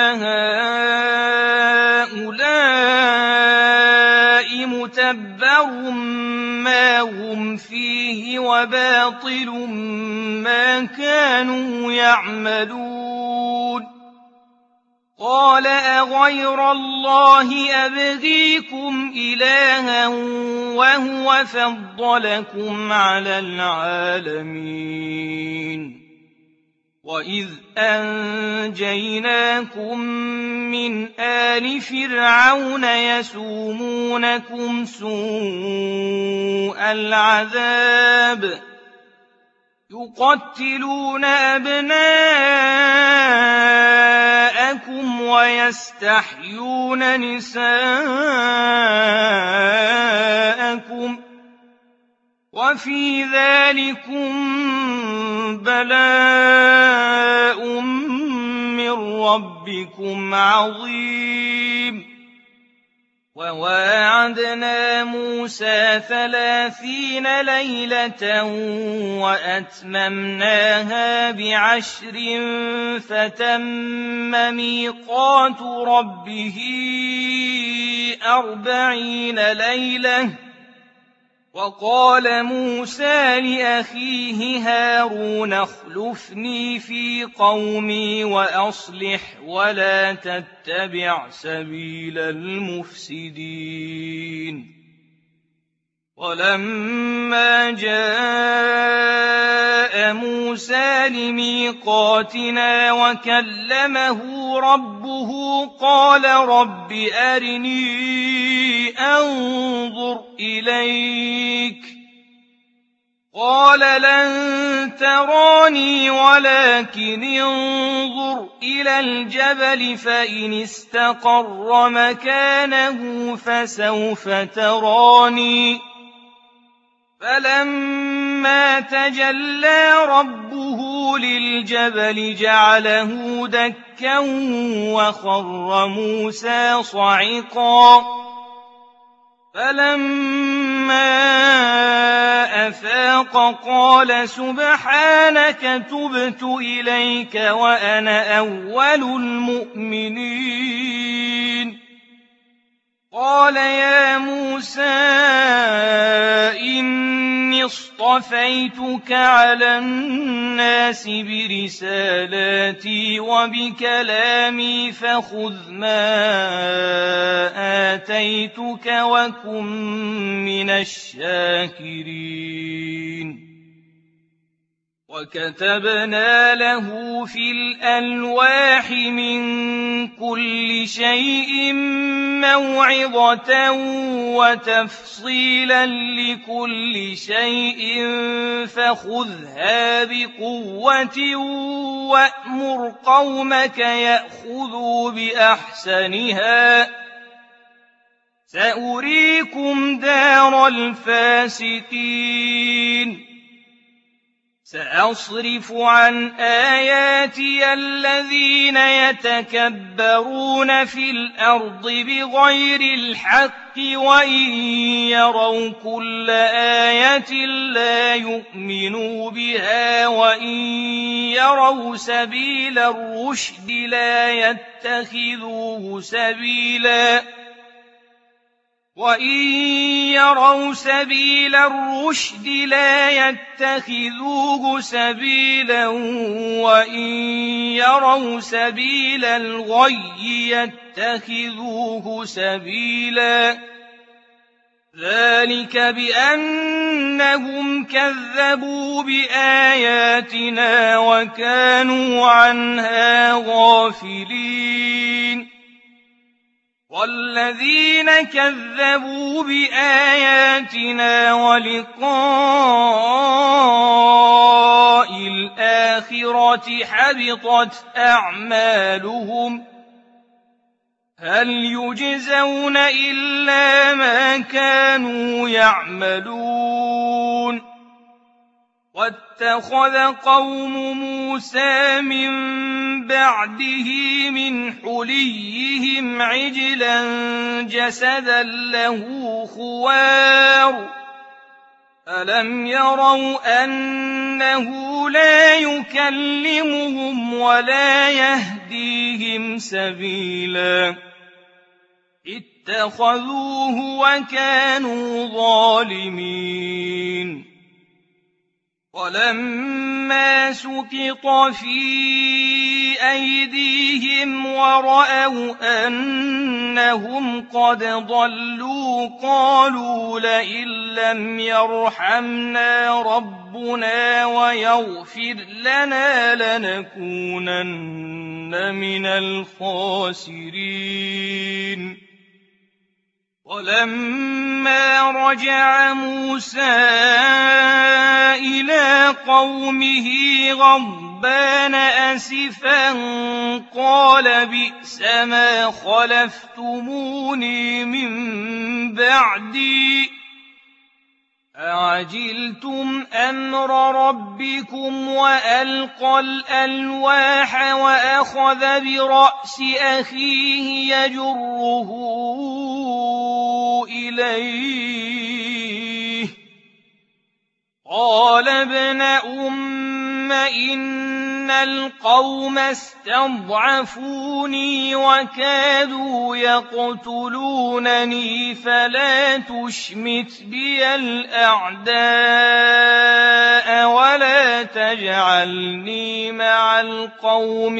هَٰؤُلَاءِ مُتَبَّرٌ مَّا هُمْ فِيهِ وَبَاطِلٌ مَّا كَانُوا يَعْمَلُونَ قَالَ أَغَيْرَ اللَّهِ أَبْغِيكُمْ إِلَٰهًا وَهُوَ فَضَّلَكُمْ عَلَى الْعَالَمِينَ وَإِذْ أَنجَيْنَاكُم مِّنْ آلِ فِرْعَوْنَ يَسُومُونَكُمْ سُوءَ الْعَذَابِ يُقَتِّلُونَ أَبْنَاءَكُمْ وَيَسْتَحْيُونَ نِسَاءَكُمْ وَفِي ذَٰلِكُم بَلَاءٌ مِّن رَّبِّكُمْ عَظِيمٌ وَوَاعَدْنَا مُوسَىٰ ثَلَاثِينَ لَيْلَةً وَأَتْمَمْنَاهَا بِعَشْرٍ فَتَمَّ مِيقَاتُ رَبِّهِ أَرْبَعِينَ لَيْلَةً وَقَالَ مُوسَىٰ لِأَخِيهِ هَارُونَ اخْلُفْنِي فِي قَوْمِي وَأَصْلِحْ وَلَا تَتَّبِعْ سَبِيلَ الْمُفْسِدِينَ وَلَمَّا جَاءَ مُوسَىٰ لِمِيقَاتِنَا وَكَلَّمَهُ رَبُّهُ قَالَ رَبِّ أَرِنِي أَنظُرْ إِلَيْكَ قَالَ لَن تَرَانِي وَلَٰكِنِ انظُرْ إِلَى الْجَبَلِ فَإِنِ اسْتَقَرَّ مَكَانَهُ فَسَوْفَ تَرَانِي فَلَمَّا تَجَلَّىٰ رَبُّهُ لِلْجَبَلِ جَعَلَهُ دَكًّا وَخَرَّ مُوسَىٰ صَعِقًا فَلَمَّا أَفَاقَ قَالَ سُبْحَانَكَ تُبْتُ إِلَيْكَ وَأَنَا أَوَّلُ الْمُؤْمِنِينَ قَالَ يَا مُوسَىٰ إِنِّي اصْطَفَيْتُكَ عَلَى النَّاسِ بِرِسَالَاتِي وَبِكَلَامِي فَخُذْ مَا آتَيْتُكَ وَكُن مِّنَ الشَّاكِرِينَ وَكَتَبْنَا لَهُ فِي الْأَلْوَاحِ مِن كُلِّ شَيْءٍ مَّوْعِظَةً وَتَفْصِيلًا لِّكُلِّ شَيْءٍ فَخُذْهَا بِقُوَّةٍ وَأْمُرْ قَوْمَكَ يَأْخُذُوا بِأَحْسَنِهَا سَأُرِيكُمْ دَارَ الْفَاسِقِينَ سَأَصْرِفُ عَنْ آيَاتِيَ الَّذِينَ يَتَكَبَّرُونَ فِي الْأَرْضِ بِغَيْرِ الْحَقِّ وَإِن يَرَوْا كُلَّ آيَةٍ لَّا يُؤْمِنُوا بِهَا وَإِن يَرَوْا سَبِيلَ الرُّشْدِ لَا يَتَّخِذُوهُ سَبِيلًا وَإِن يَرَوْا سَبِيلَ الرُّشْدِ لَا يَتَّخِذُوهُ سَبِيلًا وَإِن يَرَوْا سَبِيلَ الْغَيِّ يَتَّخِذُوهُ سَبِيلًا ذلك بأنهم كذبوا بآياتنا وكانوا عنها غافلين والذين كذبوا بآياتنا ولقاء الآخرة حبطت أعمالهم هل يجزون إلا ما كانوا يعملون واتخذ قوم موسى من بعده من حليهم عجلا جسدا له خوار ألم يروا أنه لا يكلمهم ولا يهديهم سبيلا اتخذوه وكانوا ظالمين ولما سقط في أيديهم ورأوا أنهم قد ضلوا قالوا لئن لم يرحمنا ربنا ويغفر لنا لنكونن من الخاسرين ولما رجع موسى إلى قومه غضبان أسفا قال بئس ما خلفتموني من بعدي أعجلتم أمر ربكم وألقى الألواح وأخذ برأس أخيه يجره إليه قال ابن أم إن القوم استضعفوني وكادوا يقتلونني فلا تشمت بي الأعداء ولا تجعلني مع القوم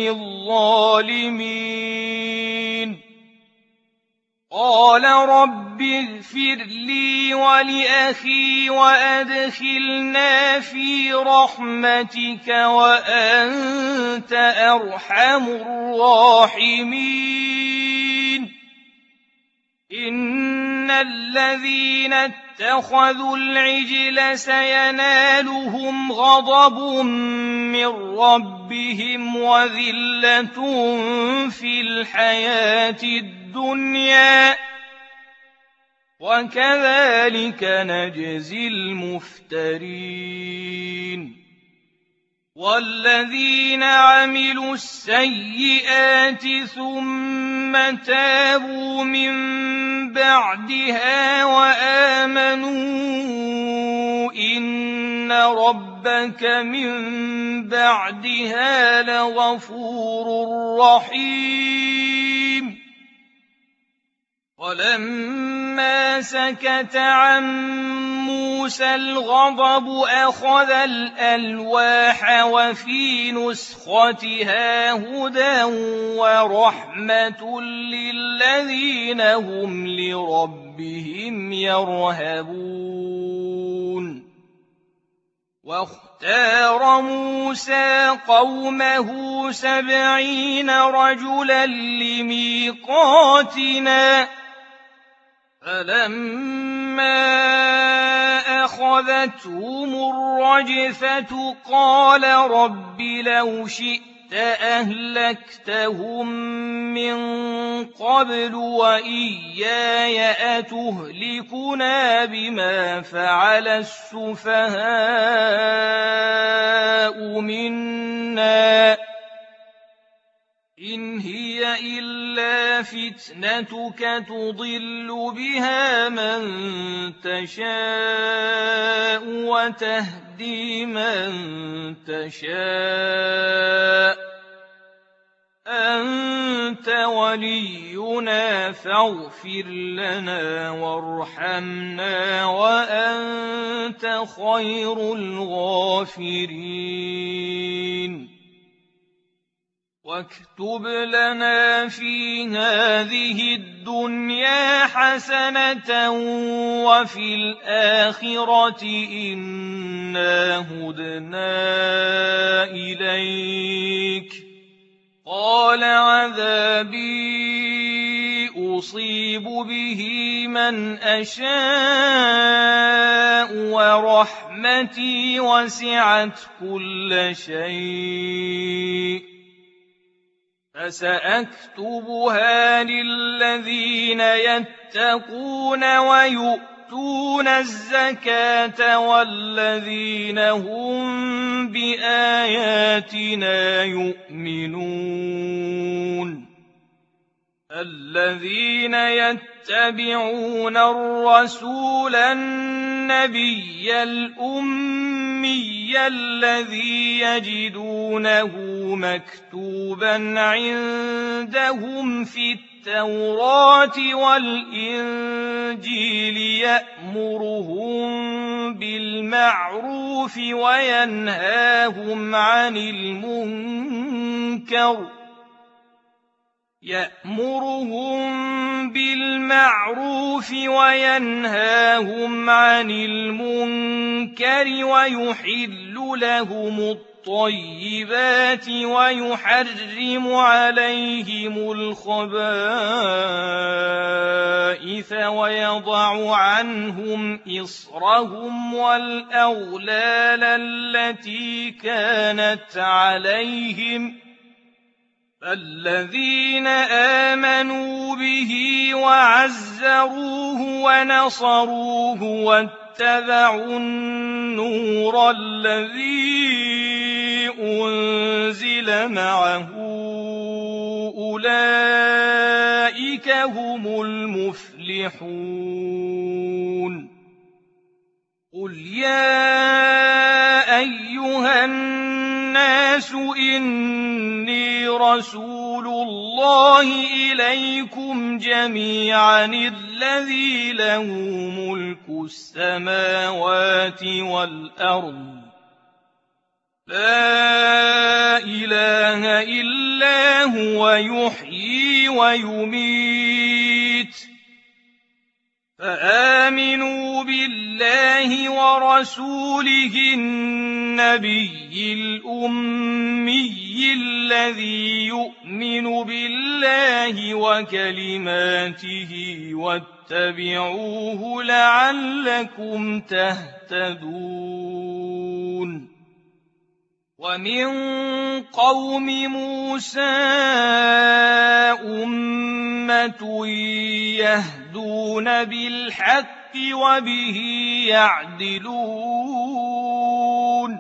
الظالمين قال رب اغفر لي ولأخي وأدخلنا في رحمتك وأنت أرحم الراحمين إن الذين اتخذوا العجل سينالهم غضب من ربهم وذلة في الحياة الدنيا وكذلك نجزي المفترين والذين عملوا السيئات ثم تابوا من بعدها وآمنوا إن ربك من بعدها لغفور رحيم ولما سكت عن موسى الغضب أخذ الألواح وفي نسختها هدى ورحمة للذين هم لربهم يرهبون واختار موسى قومه سبعين رجلا لميقاتنا فلما أخذتهم الرجفة قال رب لو شئت أهلكتهم من قبل وإياي أتهلكنا بما فعل السفهاء منا إن هي إلا فتنتك تضل بها من تشاء وتهدي من تشاء أنت ولينا فاغفر لنا وارحمنا وأنت خير الغافرين واكتب لنا في هذه الدنيا حسنة وفي الآخرة إنا هدنا إليك قال عذابي أصيب به من أشاء ورحمتي وسعت كل شيء فسأكتبها للذين يتقون ويؤتون الزكاة والذين هم بآياتنا يؤمنون الذين يتبعون الرسول النبي الأمي الذي يجدونه مكتوبا عندهم في التوراة والإنجيل يأمرهم بالمعروف وينهاهم عن المنكر يأمرهم بالمعروف وينهاهم عن المنكر ويحل لهم الطيبات ويحرم عليهم الخبائث ويضع عنهم إصرهم والأغلال التي كانت عليهم الذين آمنوا به وعزروه ونصروه واتبعوا النور الذي أنزل معه أولئك هم المفلحون قل يا أيها الناس إني رسول الله إليكم جميعا الذي له ملك السماوات والأرض لا إله إلا هو يحيي ويميت فآمنوا بالله ورسوله النبي الأمي الذي يؤمن بالله وكلماته واتبعوه لعلكم تهتدون ومن قوم موسى أمة يهدون بالحق وبه يعدلون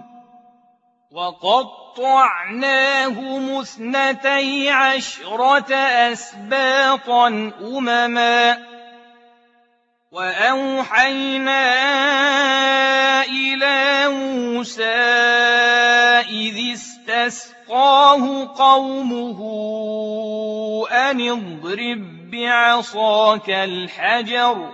وقطعناهم اثنتي عشرة أسباطا أمما وأوحينا إلى موسى إذ استسقاه قومه أن اضرب بعصاك الحجر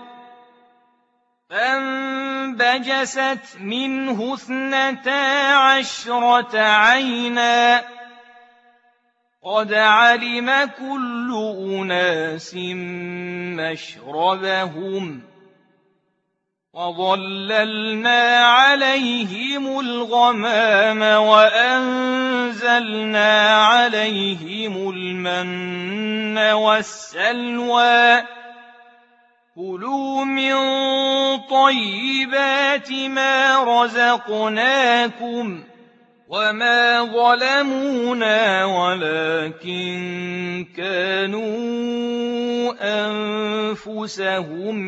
فانبجست منه اثنتا عشرة عينا قد علم كل أناس مشربهم وظللنا عليهم الغمام وأنزلنا عليهم المن والسلوى كلوا من طيبات ما رزقناكم وما ظلمونا ولكن كانوا أنفسهم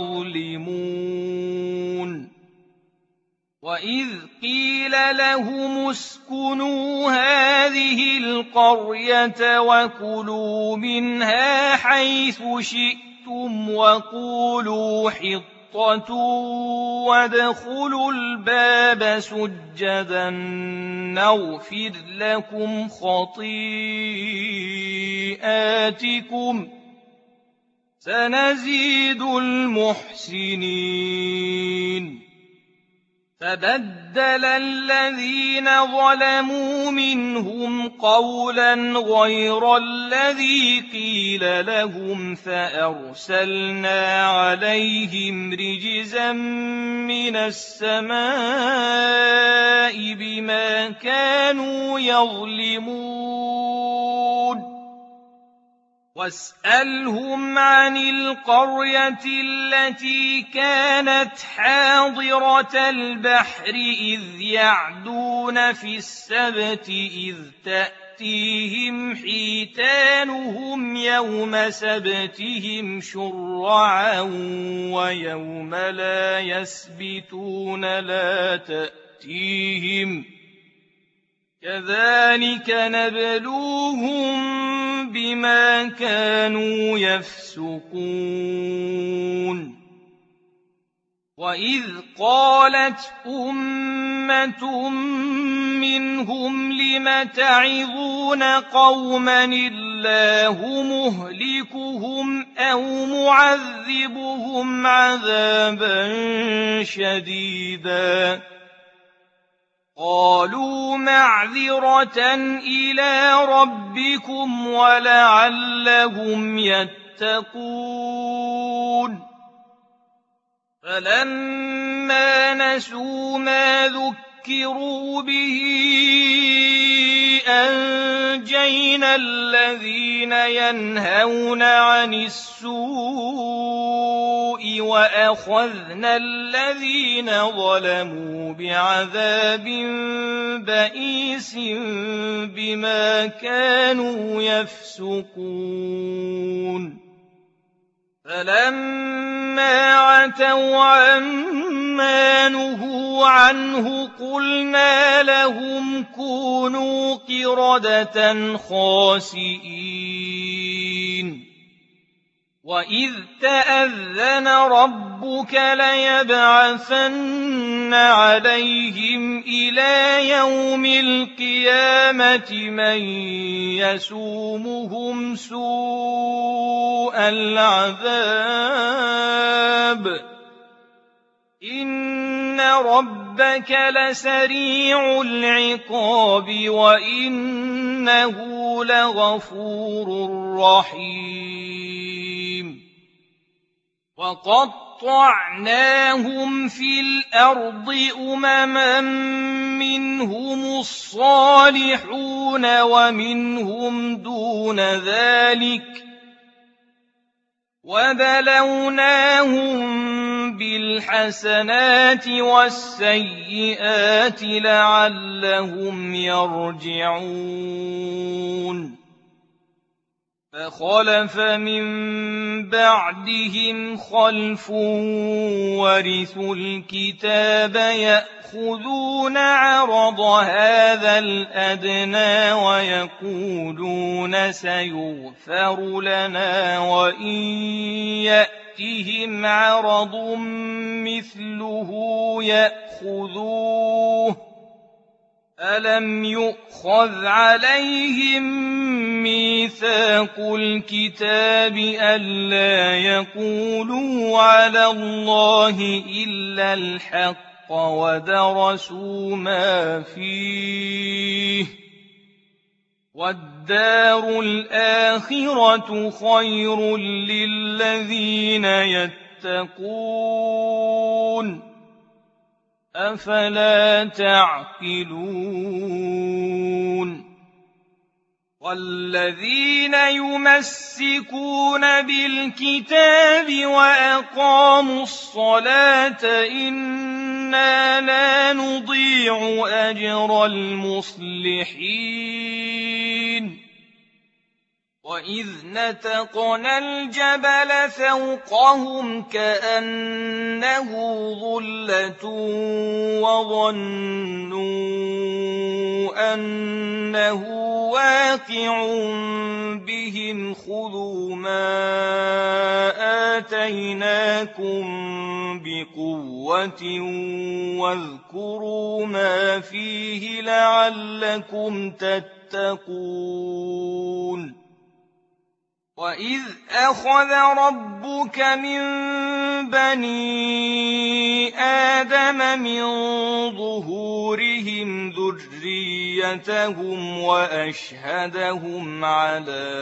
يظلمون وإذ قيل لهم اسكنوا هذه القرية وكلوا منها حيث شئتم وقولوا حطة وادخلوا الباب سجدا نغفر لكم خطيئاتكم سنزيد المحسنين فبدل الذين ظلموا منهم قولا غير الذي قيل لهم فأرسلنا عليهم رجزا من السماء بما كانوا يظلمون واسألهم عن القرية التي كانت حاضرة البحر إذ يعدون في السبت إذ تأتيهم حيتانهم يوم سبتهم شرعا ويوم لا يسبتون لا تأتيهم كذلك نبلوهم بما كانوا يفسقون وإذ قالت أمة منهم لم تعظون قوما الله مهلكهم أو معذبهم عذابا شديدا قالوا معذرة إلى ربكم ولعلهم يتقون فلما نسوا ما ذكروا به أنجينا الذين ينهون عن السوء وأخذنا الذين ظلموا بعذاب بئيس بما كانوا يفسقون فلما عتوا عما نهوا عنه قلنا لهم كونوا قردة خاسئين وإذ تأذن ربك ليبعثن عليهم إلى يوم القيامة من يسومهم سوء العذاب إن ربك لسريع العقاب وإنه لغفور رحيم وقطعناهم في الأرض أمما منهم الصالحون ومنهم دون ذلك وبلوناهم بالحسنات والسيئات لعلهم يرجعون فخلف من بعدهم خلف ورثوا الكتاب يأخذون عرض هذا الأدنى ويقولون سيغفر لنا وإن يأتهم عرض مثله يأخذوه ألم يؤخذ عليهم ميثاق الكتاب ألا يقولوا على الله إلا الحق ودرسوا ما فيه والدار الآخرة خير للذين يتقون أفلا تعقلون والذين يمسكون بالكتاب وأقاموا الصلاة إنا لا نضيع أجر المصلحين وإذ نتقنا الجبل فوقهم كأنه ظلة وظنوا أنه واقع بهم خذوا ما آتيناكم بقوة واذكروا ما فيه لعلكم تتقون وَإِذْ أَخَذَ رَبُّكَ مِن بَنِي آدَمَ مِن ظُهُورِهِمْ ذُرِّيَّتَهُمْ وَأَشْهَدَهُمْ عَلَىٰ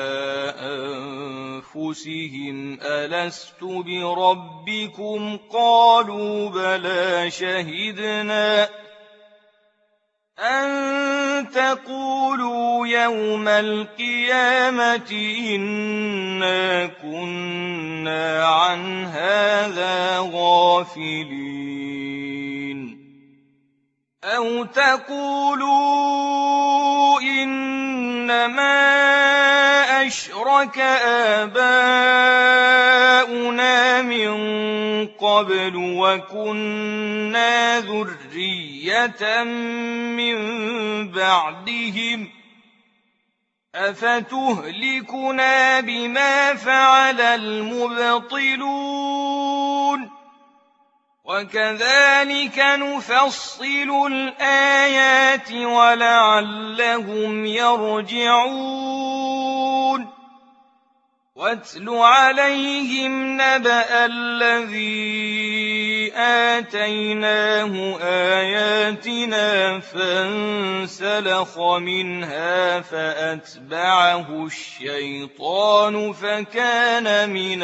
أَنفُسِهِمْ أَلَسْتُ بِرَبِّكُمْ ۖ قَالُوا بَلَىٰ شَهِدْنَا أَن تَقُولُوا يَوْمَ الْقِيَامَةِ إِنَّا كُنَّا عَنْ هَٰذَا غَافِلِينَ أَوْ تَقُولُوا إِنَّمَا أَشْرَكَ آبَاؤُنَا مِن قَبْلُ وَكُنَّا ذُرِّيَّةً مِّن بَعْدِهِمْ ۖ أَفَتُهْلِكُنَا بِمَا فَعَلَ الْمُبْطِلُونَ وَكَذَٰلِكَ نُفَصِّلُ الْآيَاتِ وَلَعَلَّهُمْ يَرْجِعُونَ وَاتْلُ عَلَيْهِمْ نَبَأَ الَّذِي آتَيْنَاهُ آيَاتِنَا فَانسَلَخَ مِنْهَا فَأَتْبَعَهُ الشَّيْطَانُ فَكَانَ مِنَ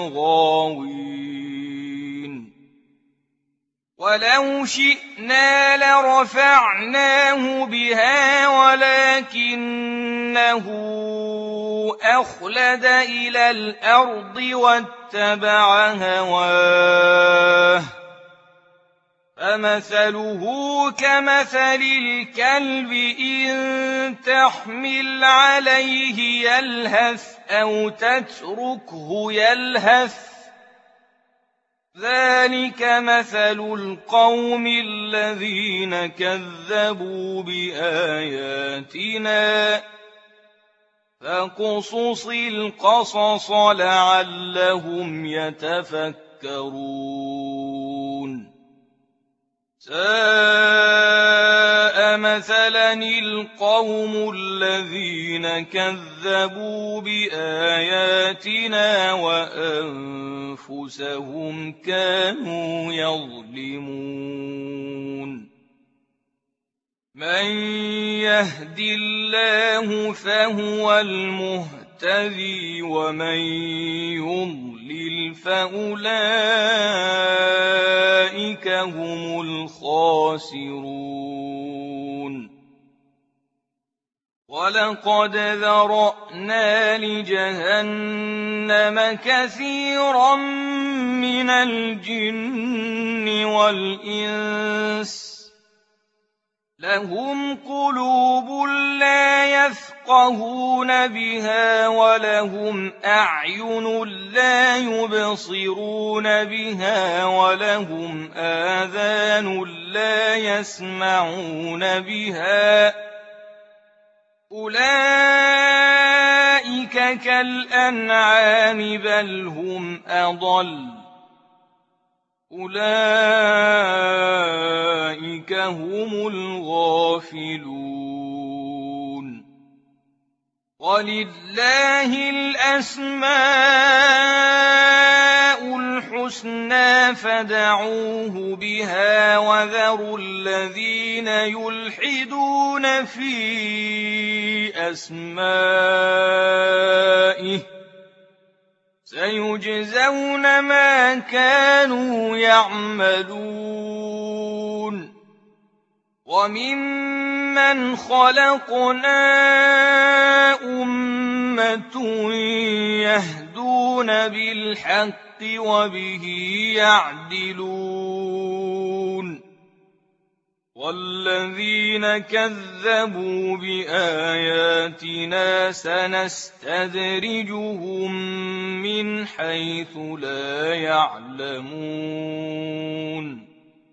الْغَاوِينَ وَلَوْ شِئْنَا لَرَفَعْنَاهُ بِهَا وَلَٰكِنَّهُ أَخْلَدَ إِلَى الْأَرْضِ وَاتَّبَعَ هَوَاهُ فَمَثَلُهُ كَمَثَلِ الْكَلْبِ إِن تَحْمِلْ عَلَيْهِ يَلْهَثْ أَوْ تَتْرُكْهُ يَلْهَث ۚ ذَٰلِكَ مَثَلُ الْقَوْمِ الَّذِينَ كَذَّبُوا بِآيَاتِنَا ۚ فَاقْصُصِ الْقَصَصَ لَعَلَّهُمْ يَتَفَكَّرُونَ سَاءَ مَثَلًا الْقَوْمُ الَّذِينَ كَذَّبُوا بِآيَاتِنَا وَأَنفُسَهُمْ كَانُوا يَظْلِمُونَ مَن يَهْدِ اللَّهُ فَهُوَ الْمُهْتَدِي وَمَن يُضْلِلْ فَأُولَٰئِكَ هُمُ الْخَاسِرُونَ وَلَقَدْ ذَرَأْنَا لِجَهَنَّمَ كَثِيرًا مِّنَ الْجِنِّ وَالْإِنسِ لَهُمْ قُلُوبٌ لَّا يَفْقَهُونَ بِهَا وَلَهُمْ أَعْيُنٌ لَّا يُبْصِرُونَ بِهَا وَلَهُمْ آذَانٌ لَّا يَسْمَعُونَ بِهَا ۚ أُولَٰئِكَ كَالْأَنْعَامِ بَلْ هُمْ أَضَلُّ أُولَٰئِكَ هُمُ الْغَافِلُونَ وَلِلَّهِ الْأَسْمَاءُ الْحُسْنَىٰ فَادْعُوهُ بِهَا وَذَرُوا الَّذِينَ يُلْحِدُونَ فِي أَسْمَائِهِ ۚ سَيُجْزَوْنَ مَا كَانُوا يَعْمَلُونَ وَمِمَّنْ خَلَقْنَا أُمَّةٌ يَهْدُونَ بِالْحَقِّ وَبِهِ يَعْدِلُونَ وَالَّذِينَ كَذَّبُوا بِآيَاتِنَا سَنَسْتَدْرِجُهُم مِّنْ حَيْثُ لَا يَعْلَمُونَ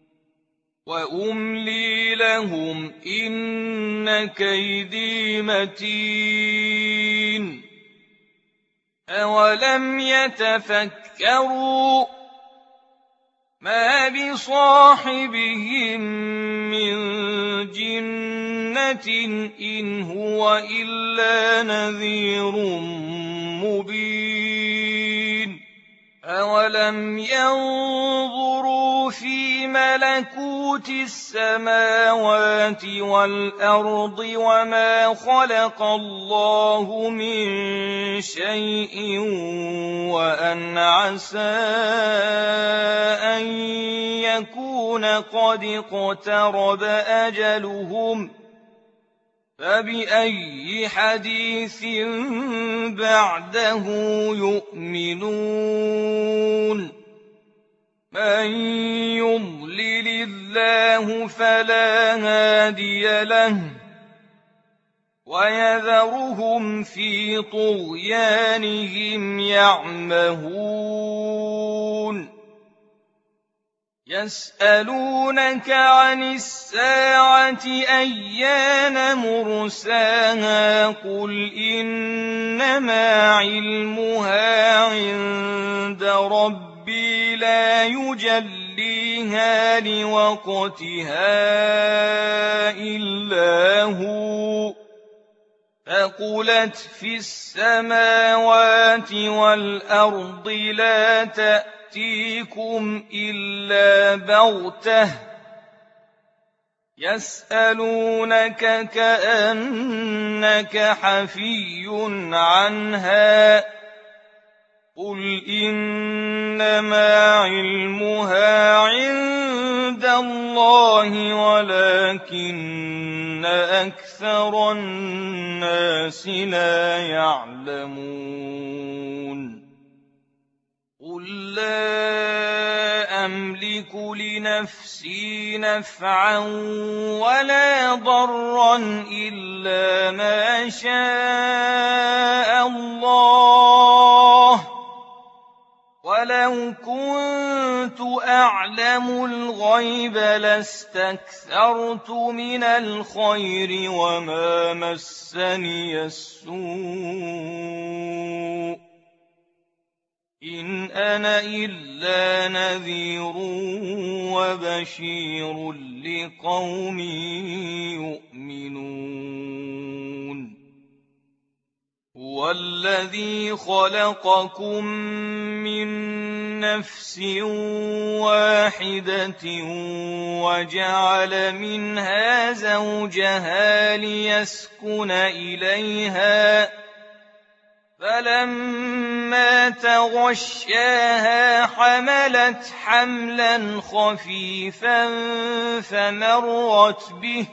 وَأُمْلِي لَهُمْ ۚ إِنَّ كَيْدِي مَتِينٌ أَوَلَمْ يَتَفَكَّرُوا مَا بِصَاحِبِهِم مِّن جِنَّةٍ إِنْ هُوَ إِلَّا نَذِيرٌ مُبِينٌ أَوَلَمْ يَنظُرُوا فِي مَلَكُوتِ السَّمَاوَاتِ وَالْأَرْضِ وَمَا خَلَقَ اللَّهُ مِن شَيْءٍ وَأَنْ عَسَىٰ أَن يَكُونَ قَدِ اقْتَرَبَ أَجَلُهُمْ ۖ فَبِأَيِّ حَدِيثٍ بَعْدَهُ يُؤْمِنُونَ مَن يُضْلِلِ اللَّهُ فَلَا هَادِيَ لَهُ وَيَذَرُهُمْ فِي طُغْيَانِهِمْ يَعْمَهُونَ يَسْأَلُونَكَ عَنِ السَّاعَةِ أَيَّانَ مُرْسَاهَا قُلْ إِنَّمَا عِلْمُهَا عِندَ رَبِّي لَا يُجَلِّيهَا لِوَقْتِهَا إِلَّا هُوَ ثَقُلَتْ فِي السَّمَاوَاتِ وَالْأَرْضِ لَا تَأْتِيكُمْ إِلَّا بَغْتَةً يَسْأَلُونَكَ كَأَنَّكَ حَفِيٌّ عَنْهَا قُلْ إِنَّمَا عِلْمُهَا عِندَ اللَّهِ وَلَٰكِنَّ أَكْثَرَ النَّاسِ لَا يَعْلَمُونَ قُل لَّا أَمْلِكُ لِنَفْسِي نَفْعًا وَلَا ضَرًّا إِلَّا مَا شَاءَ اللَّهُ ۗ وَلَوْ كُنتُ أَعْلَمُ الْغَيْبَ لَاسْتَكْثَرْتُ مِنَ الْخَيْرِ وَمَا مَسَّنِيَ السُّوءُ ۚ إِنْ أَنَا إِلَّا نَذِيرٌ وَبَشِيرٌ لِّقَوْمٍ يُؤْمِنُونَ هُوَ الَّذِي خَلَقَكُم مِّن نَّفْسٍ وَاحِدَةٍ وَجَعَلَ مِنْهَا زَوْجَهَا لِيَسْكُنَ إِلَيْهَا ۖ فَلَمَّا تَغَشَّاهَا حَمَلَتْ حَمْلًا خَفِيفًا فَمَرَّتْ بِهِ ۖ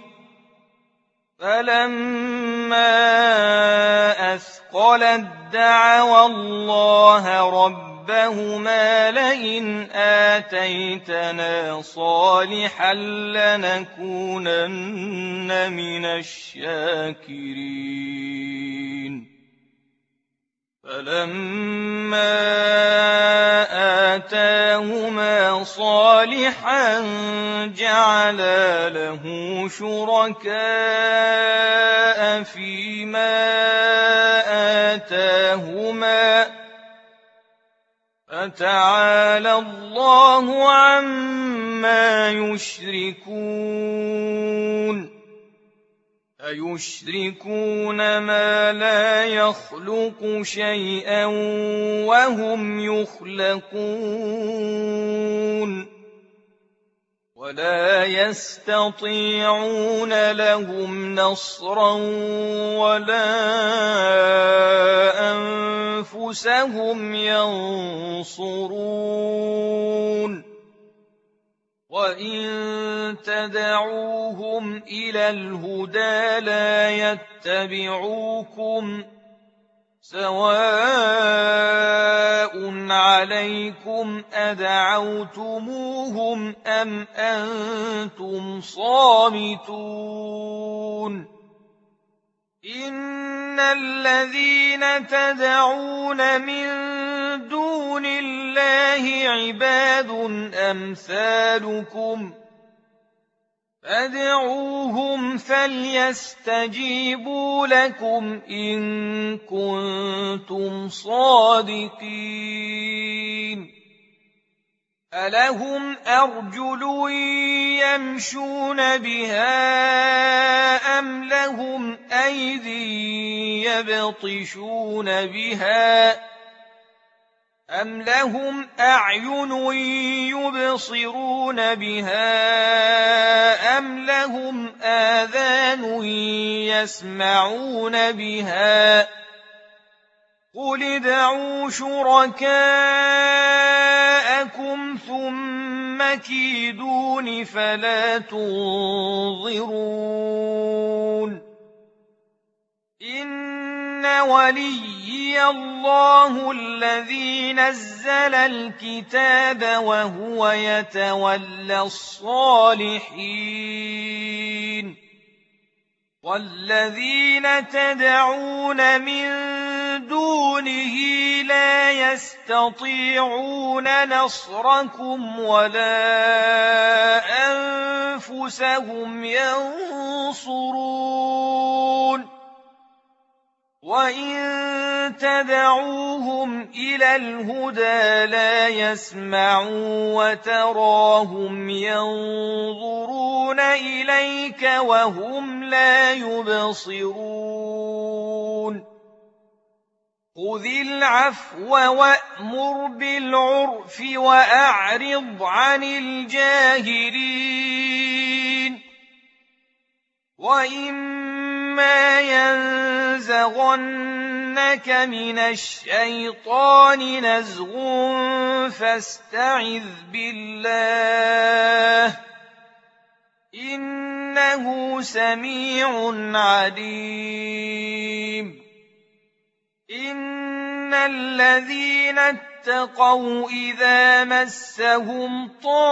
فَلَمَّا أَثْقَلَت دَّعَوَا اللَّهَ رَبَّهُمَا لَئِنْ آتَيْتَنَا صَالِحًا لَّنَكُونَنَّ مِنَ الشَّاكِرِينَ فَلَمَّا آتَاهُمَا صَالِحًا جَعَلَا لَهُ شُرَكَاءَ فِيمَا آتَاهُمَا ۚ فَتَعَالَى اللَّهُ عَمَّا يُشْرِكُونَ أَيُشْرِكُونَ مَا لَا يَخْلُقُ شَيْئًا وَهُمْ يُخْلَقُونَ وَلَا يَسْتَطِيعُونَ لَهُمْ نَصْرًا وَلَا أَنفُسَهُمْ يَنصُرُونَ وَإِن تَدْعُوهُمْ إِلَى الْهُدَىٰ لَا يَتَّبِعُوكُمْ ۚ سَوَاءٌ عَلَيْكُمْ أَدَعَوْتُمُوهُمْ أَمْ أَنتُمْ صَامِتُونَ إِنَّ الَّذِينَ تَدْعُونَ مِن دُونِ اللَّهِ عِبَادٌ أَمْثَالُكُمْ ۖ فَادْعُوهُمْ فَلْيَسْتَجِيبُوا لَكُمْ إِن كُنتُمْ صَادِقِينَ ألهم أرجل يمشون بها أم لهم أيدي يبطشون بها أم لهم أعين يبصرون بها أم لهم آذان يسمعون بها قل ادعوا شركاءكم ثم كيدون فلا تنظرون إن وليي الله الذي نزل الكتاب وهو يتولى الصالحين والذين تدعون من دونه لا يستطيعون نصركم ولا أنفسهم ينصرون وإن تدعوهم إلى الهدى لا يسمعوا وتراهم ينظرون إليك وهم لا يبصرون خذ العفو وأمر بالعرف وأعرض عن الجاهلين وإما ينزغنك من الشيطان نزغ فاستعذ بالله إنه سميع عليم إن الذين اتقوا إذا مسهم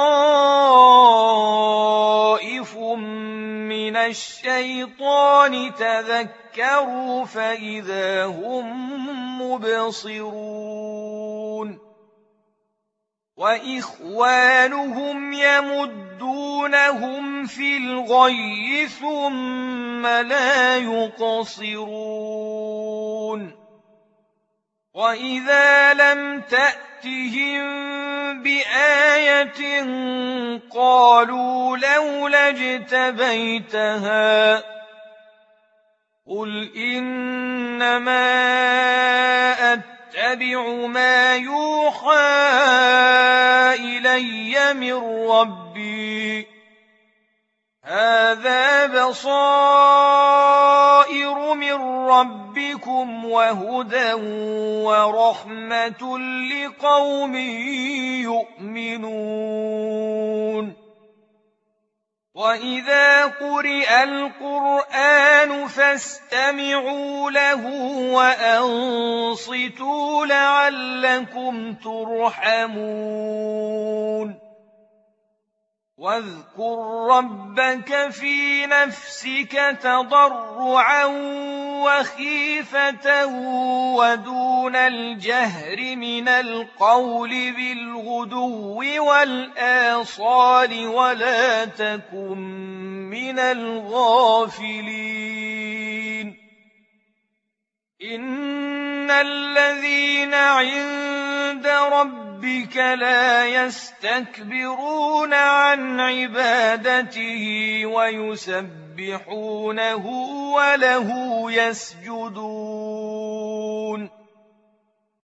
طائف من الشيطان تذكروا فإذا هم مبصرون وإخوانهم يمدونهم في الغي ثم لا يقصرون وإذا لم تأتهم بآية قالوا لولا اجتبيتها قل إنما أتبع ما يوحى إلي من ربي هذا بصائر من ربكم وهدى ورحمة لقوم يؤمنون وإذا قرئ القرآن فاستمعوا له وأنصتوا لعلكم ترحمون واذكر ربك في نفسك تضرعا وخيفة ودون الجهر من القول بالغدو والآصال ولا تكن من الغافلين إن الذين عند ربك لا يستكبرون عن عبادته ويسبحونه وله يسجدون